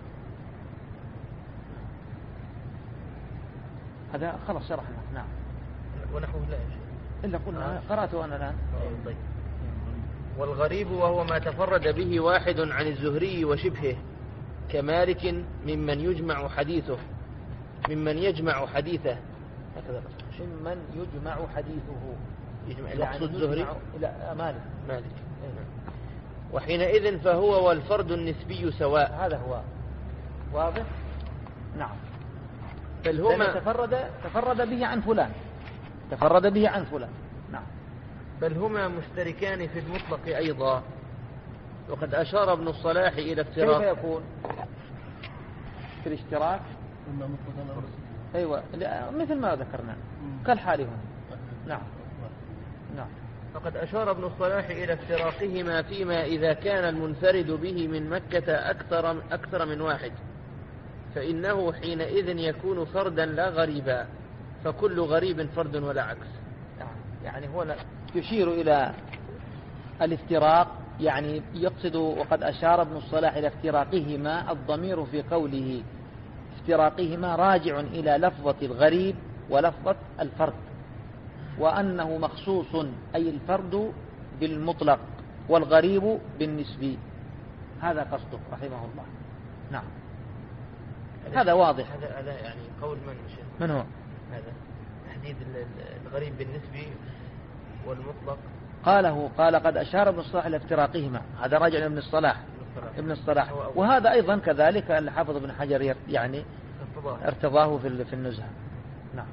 هذا خلاص شرحنا. نعم. ونحوه لا شيء إلا قلنا قرأته أنا الآن. طيب. والغريب وهو ما تفرد به واحد عن الزهري وشبهه كمالك ممن يجمع حديثه ممن يجمع حديثه هكذا ممن يجمع حديثه المقصود الزهري إلى مالك. وحينئذ فهو والفرد النسبي سواء. هذا هو واضح. نعم. بل هما تفرد به عن فلان، تفرد به عن فلان. نعم. بل هما مشتركان في المطلق أيضا. وقد أشار ابن الصلاح إلى افتراق. كيف يكون في الاشتراك؟ أيوة مثل ما ذكرنا كالحال هنا. نعم. نعم. فقد أشار ابن الصلاح إلى افتراقهما فيما إذا كان المنفرد به من مكة أكثر من واحد، فإنه حينئذ يكون فردا لا غريبا، فكل غريب فرد ولا عكس. يعني هو يشير إلى الافتراق، يعني يقصد وقد أشار ابن الصلاح إلى افتراقهما. الضمير في قوله افتراقهما راجع إلى لفظة الغريب ولفظة الفرد، وأنه مخصوص أي الفرد بالمطلق والغريب بالنسبي. هذا قصده رحمه الله. نعم. هذا واضح. هذا يعني قول من هو هذا تحديد الغريب بالنسبي والمطلق؟ قال قد أشار ابن الصلاح إلى افتراقهما. هذا راجع لابن ابن الصلاح. وهذا أيضا كذلك الحافظ ابن حجر يعني ارتضاه في النزهة. نعم.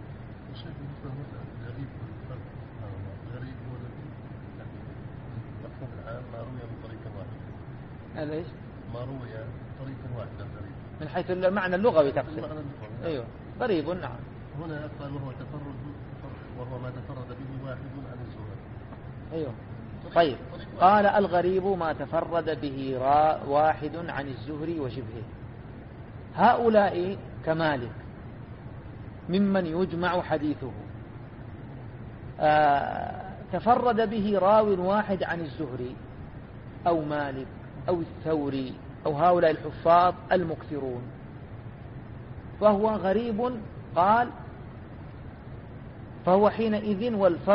ليش؟ ما روي طريقا واحدا غريب من حيث المعنى اللغوي تقصد. أيوه غريب. نعم. هنا قال وهو ما تفرد به واحد عن الزهري. أيوه. طيب قال الغريب ما تفرد به واحد عن الزهري وشبهه. هؤلاء كمالك ممن يجمع حديثه، تفرد به راو واحد عن الزهري أو مالك أو الثوري أو هؤلاء الحفاظ المكثرون، فهو غريب. قال فهو حينئذ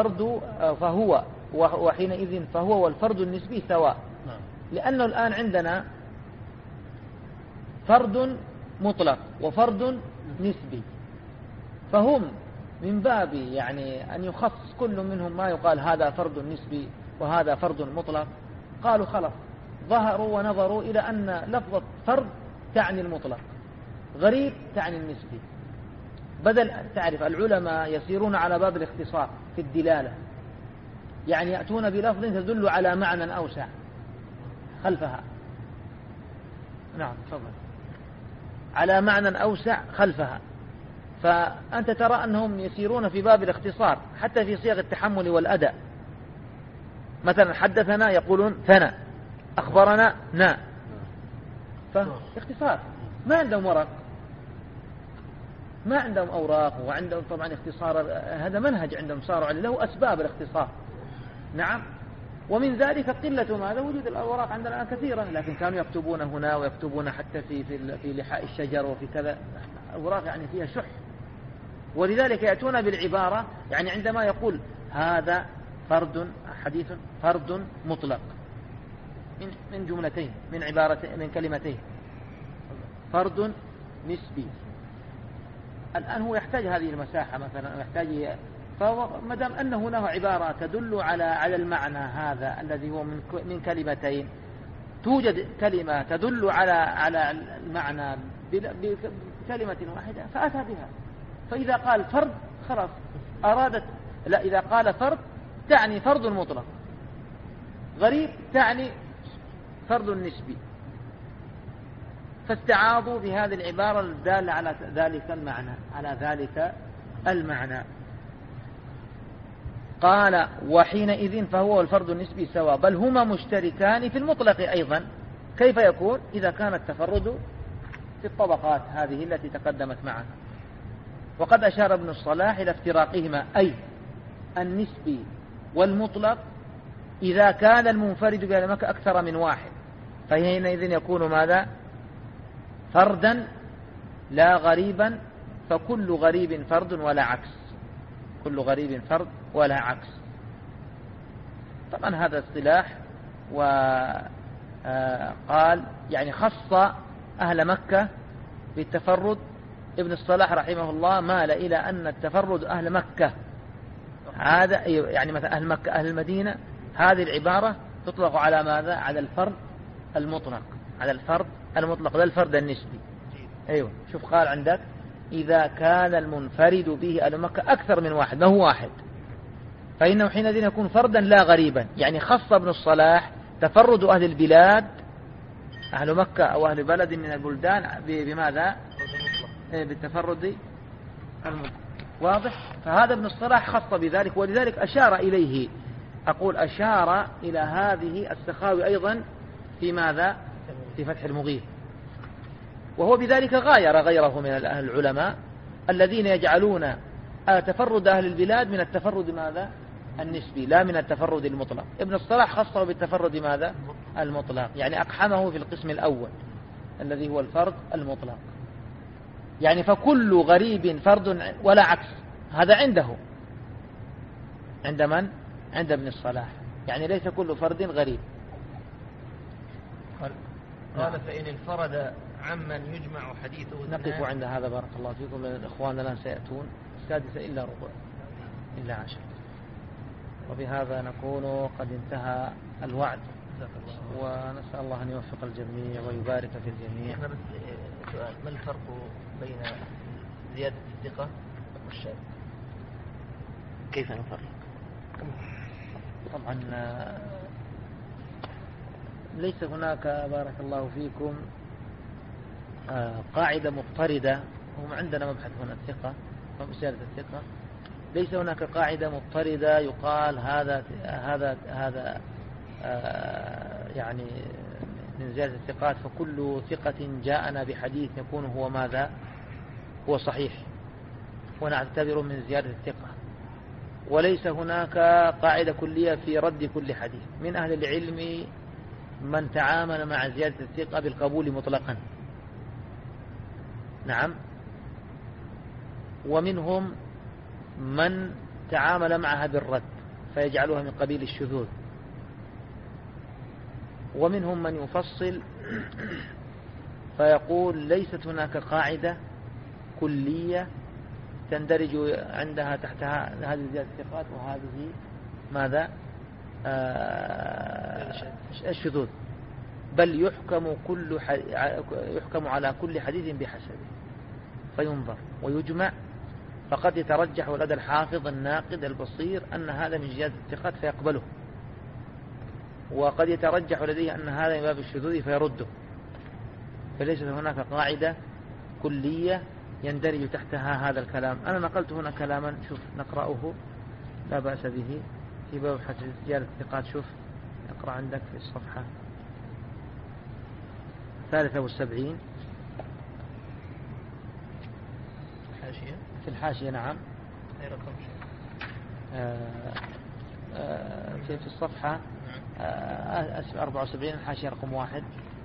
فهو والفرد النسبي سواء. لأنه الآن عندنا فرد مطلق وفرد نسبي، فهم من باب يعني أن يخص كل منهم ما يقال هذا فرد نسبي وهذا فرد مطلق. قالوا خلاص ظهروا ونظروا إلى أن لفظة فرد تعني المطلق، غريب تعني النسبي. بدل تعرف العلماء يسيرون على باب الاختصار في الدلالة، يعني يأتون بلفظ تدل على معنى أوسع خلفها. نعم تفضل. على معنى أوسع خلفها. فأنت ترى أنهم يسيرون في باب الاختصار حتى في صيغ التحمل والأداء. مثلا حدثنا يقولون ثنى، أخبرنا نا، فاختصار. ما عندهم ورق، ما عندهم أوراق، وعندهم طبعا اختصار. هذا منهج عندهم صاروا عليه، له أسباب الاختصار. نعم. ومن ذلك قلة ماذا وجود الأوراق عندنا الآن كثيرا، لكن كانوا يكتبون هنا ويكتبون حتى في لحاء الشجر وفي كذا أوراق يعني فيها شح. ولذلك يأتون بالعبارة، يعني عندما يقول هذا فرد حديث فرد مطلق من جملتين من عبارتين من كلمتين، فرد نسبي. الآن هو يحتاج هذه المساحة مثلا، يحتاج. فما دام أن هنا عبارة تدل على المعنى هذا الذي هو من كلمتين، توجد كلمة تدل على المعنى بكلمة واحدة فأتى بها. فإذا قال فرد خلاص أرادت، لا، إذا قال فرد تعني فرد مطلق، غريب تعني فرد نسبي، فاستعاضوا بهذه العبارة الدالة على ذلك المعنى. قال وحينئذ فهو الفرد النسبي سواء، بل هما مشتركان في المطلق أيضا. كيف يكون؟ إذا كان التفرد في الطبقات هذه التي تقدمت معنا. وقد أشار ابن الصلاح إلى افتراقهما، أي النسبي والمطلق إذا كان المنفرد بهذا المكان أكثر من واحد، فحينئذ يكون ماذا؟ فردا لا غريبا، فكل غريب فرد ولا عكس، كل غريب فرد ولا عكس. طبعا هذا اصطلاح، وقال يعني خص أهل مكة بالتفرد. ابن الصلاح رحمه الله مال إلى أن التفرد أهل مكة هذا، يعني مثلا أهل مكة أهل المدينة، هذه العبارة تطلق على ماذا؟ على الفرد المطلق، على الفرد المطلق، لا الفرد النسبي. أيوة، شوف قال عندك إذا كان المنفرد به أهل مكة أكثر من واحد، ما هو واحد، فإنه حينئذ يكون فردا لا غريبا. يعني خص ابن الصلاح تفرد أهل البلاد، أهل مكة أو أهل بلد من البلدان بماذا؟ بالتفرد المطلق. واضح؟ فهذا ابن الصلاح خص بذلك، ولذلك أشار إليه، أقول أشار إلى هذه السخاوي أيضا في ماذا؟ في فتح المغيث. وهو بذلك غاير غيره من العلماء الذين يجعلون تفرد أهل البلاد من التفرد ماذا؟ النسبي، لا من التفرد المطلق. ابن الصلاح خصه بالتفرد ماذا؟ المطلق، يعني أقحمه في القسم الأول الذي هو الفرد المطلق. يعني فكل غريب فرد ولا عكس، هذا عنده، عند من؟ عند ابن الصلاح، يعني ليس كل فرد غريب. قال فإن انفرد عمن يجمع حديثه. نقف عند هذا بارك الله فيكم، لأن إخواننا الآن سيأتون 6 إلا ربع إلا 10، وبهذا نكون قد انتهى الوعد، ونسأل الله أن يوفق الجميع ويبارك في الجميع. بس سؤال، ما الفرق بين زيادة الثقة والشاذ؟ كيف نفرق؟ طبعا ليس هناك بارك الله فيكم قاعدة مضطردة. هم عندنا مبحث هنا الثقة، زيادة الثقة، ليس هناك قاعدة مضطردة يقال هذا يعني من زيادة الثقات، فكل ثقة جاءنا بحديث يكون هو ماذا؟ هو صحيح ونعتبر من زيادة الثقة. وليس هناك قاعدة كلية في رد كل حديث. من أهل العلم من تعامل مع زيادة الثقة بالقبول مطلقا، نعم، ومنهم من تعامل معها بالرد فيجعلها من قبيل الشذوذ، ومنهم من يفصل فيقول ليست هناك قاعدة كلية تندرج عندها تحتها هذه زيادة الثقات وهذه ماذا؟ الشذوذ، بل يحكم على كل حديث بحسبه، فينظر ويجمع. فقد يترجح لدى الحافظ الناقد البصير أن هذا من زيادة الثقات فيقبله، وقد يترجح لديه أن هذا من باب الشذوذ فيرده. فليست هناك قاعدة كلية يندرج تحتها هذا الكلام. أنا نقلت هنا كلاما، شوف نقرأه لا بأس به، في باب زيادة الثقات. شوف اقرأ عندك في الصفحة 73 في الحاشية، نعم، في الصفحة 74 الحاشية رقم 1.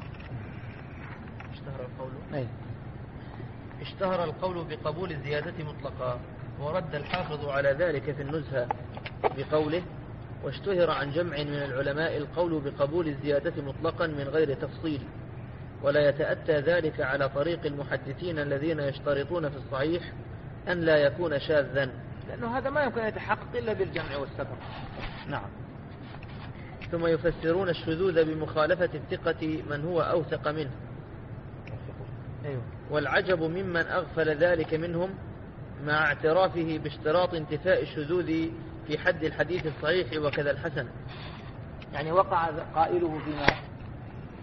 اشتهر القول بقبول الزيادة مطلقا، ورد الحافظ على ذلك في النزهة بقوله: واشتهر عن جمع من العلماء القول بقبول الزيادة مطلقا من غير تفصيل، ولا يتأتى ذلك على طريق المحدثين الذين يشترطون في الصحيح أن لا يكون شاذا، لأنه هذا ما يمكن يتحقق إلا بالجمع والسبر. نعم. ثم يفسرون الشذوذ بمخالفة الثقة من هو أوثق منه. أيوه. والعجب ممن أغفل ذلك منهم مع اعترافه باشتراط انتفاء الشذوذ في حد الحديث الصحيح وكذا الحسن. يعني وقع قائله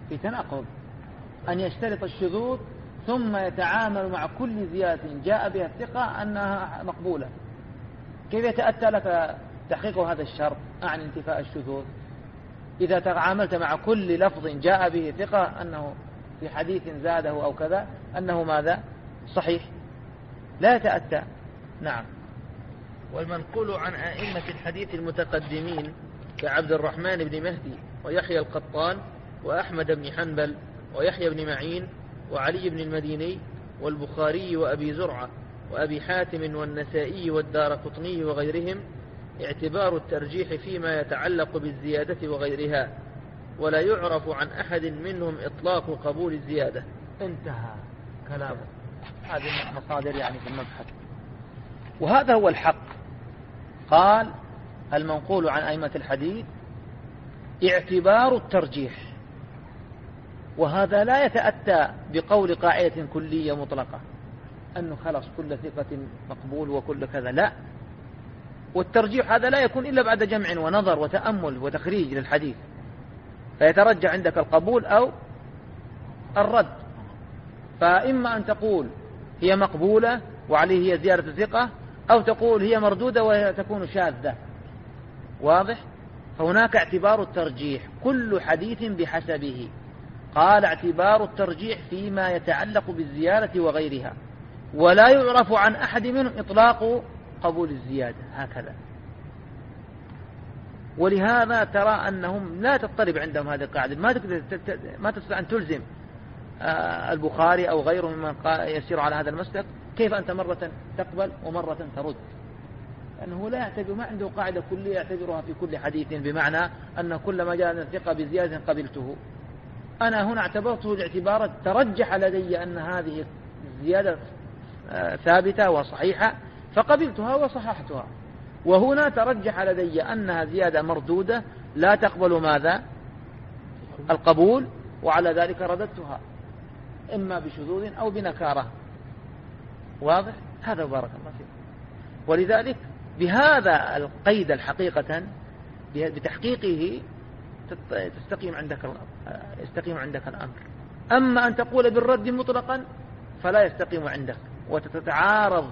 في تناقض أن يشترط الشذوذ ثم يتعامل مع كل زيادة جاء بها الثقة أنها مقبولة. كيف يتأتى لك تحقيق هذا الشرط عن انتفاء الشذوذ إذا تعاملت مع كل لفظ جاء به ثقة أنه في حديث زاده أو كذا أنه ماذا؟ صحيح، لا يتأتى. نعم. والمنقول عن أئمة الحديث المتقدمين كعبد الرحمن بن مهدي ويحيى القطان وأحمد بن حنبل ويحيى بن معين وعلي بن المديني والبخاري وأبي زرعة وأبي حاتم والنسائي والدارقطني وغيرهم اعتبار الترجيح فيما يتعلق بالزيادة وغيرها، ولا يعرف عن أحد منهم إطلاق قبول الزيادة. انتهى كلامه. هذه مصادر يعني في المبحث، وهذا هو الحق. قال المنقول عن أئمة الحديث اعتبار الترجيح، وهذا لا يتأتى بقول قاعدة كلية مطلقة أنه خلص كل ثقة مقبول وكل كذا، لا. والترجيح هذا لا يكون إلا بعد جمع ونظر وتأمل وتخريج للحديث، فيترجح عندك القبول أو الرد. فإما أن تقول هي مقبولة وعليه هي زيارة ثقة، أو تقول هي مردودة وتكون شاذة. واضح؟ فهناك اعتبار الترجيح، كل حديث بحسبه. قال اعتبار الترجيح فيما يتعلق بالزيارة وغيرها، ولا يعرف عن أحد منهم إطلاق قبول الزيادة، هكذا. ولهذا ترى أنهم لا تضطرب عندهم هذه القاعدة، ما تستطيع أن تلزم البخاري أو غيره ممن يسير على هذا المسلك كيف أنت مرة تقبل ومرة ترد، لأنه لا يعتبر، ما عنده قاعدة كلية يعتبرها في كل حديث، بمعنى أن كل ما جاء الثقة بزيادة قبلته. أنا هنا اعتبرته الاعتبار ترجح لدي أن هذه الزيادة ثابتة وصحيحة فقبلتها وصححتها، وهنا ترجح لدي أنها زيادة مردودة لا تقبل ماذا؟ القبول، وعلى ذلك رددتها إما بشذوذ أو بنكارة. واضح؟ هذا بارك الله فيك. ولذلك بهذا القيد الحقيقة بتحقيقه يستقيم عندك الأمر. أما أن تقول بالرد مطلقا فلا يستقيم عندك، وتتعارض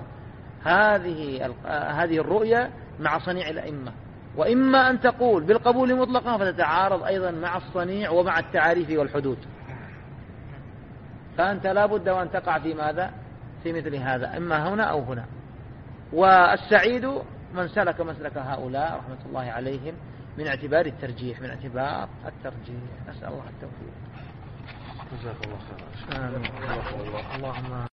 هذه الرؤية مع صنيع الأئمة. وإما أن تقول بالقبول مطلقا فتتعارض أيضا مع الصنيع ومع التعاريف والحدود. فأنت لا بد وأن تقع في ماذا؟ في مثل هذا، إما هنا أو هنا. والسعيد من سلك مسلك هؤلاء رحمة الله عليهم من اعتبار الترجيح، نسأل الله التوفيق. جزاك الله خير. اللهم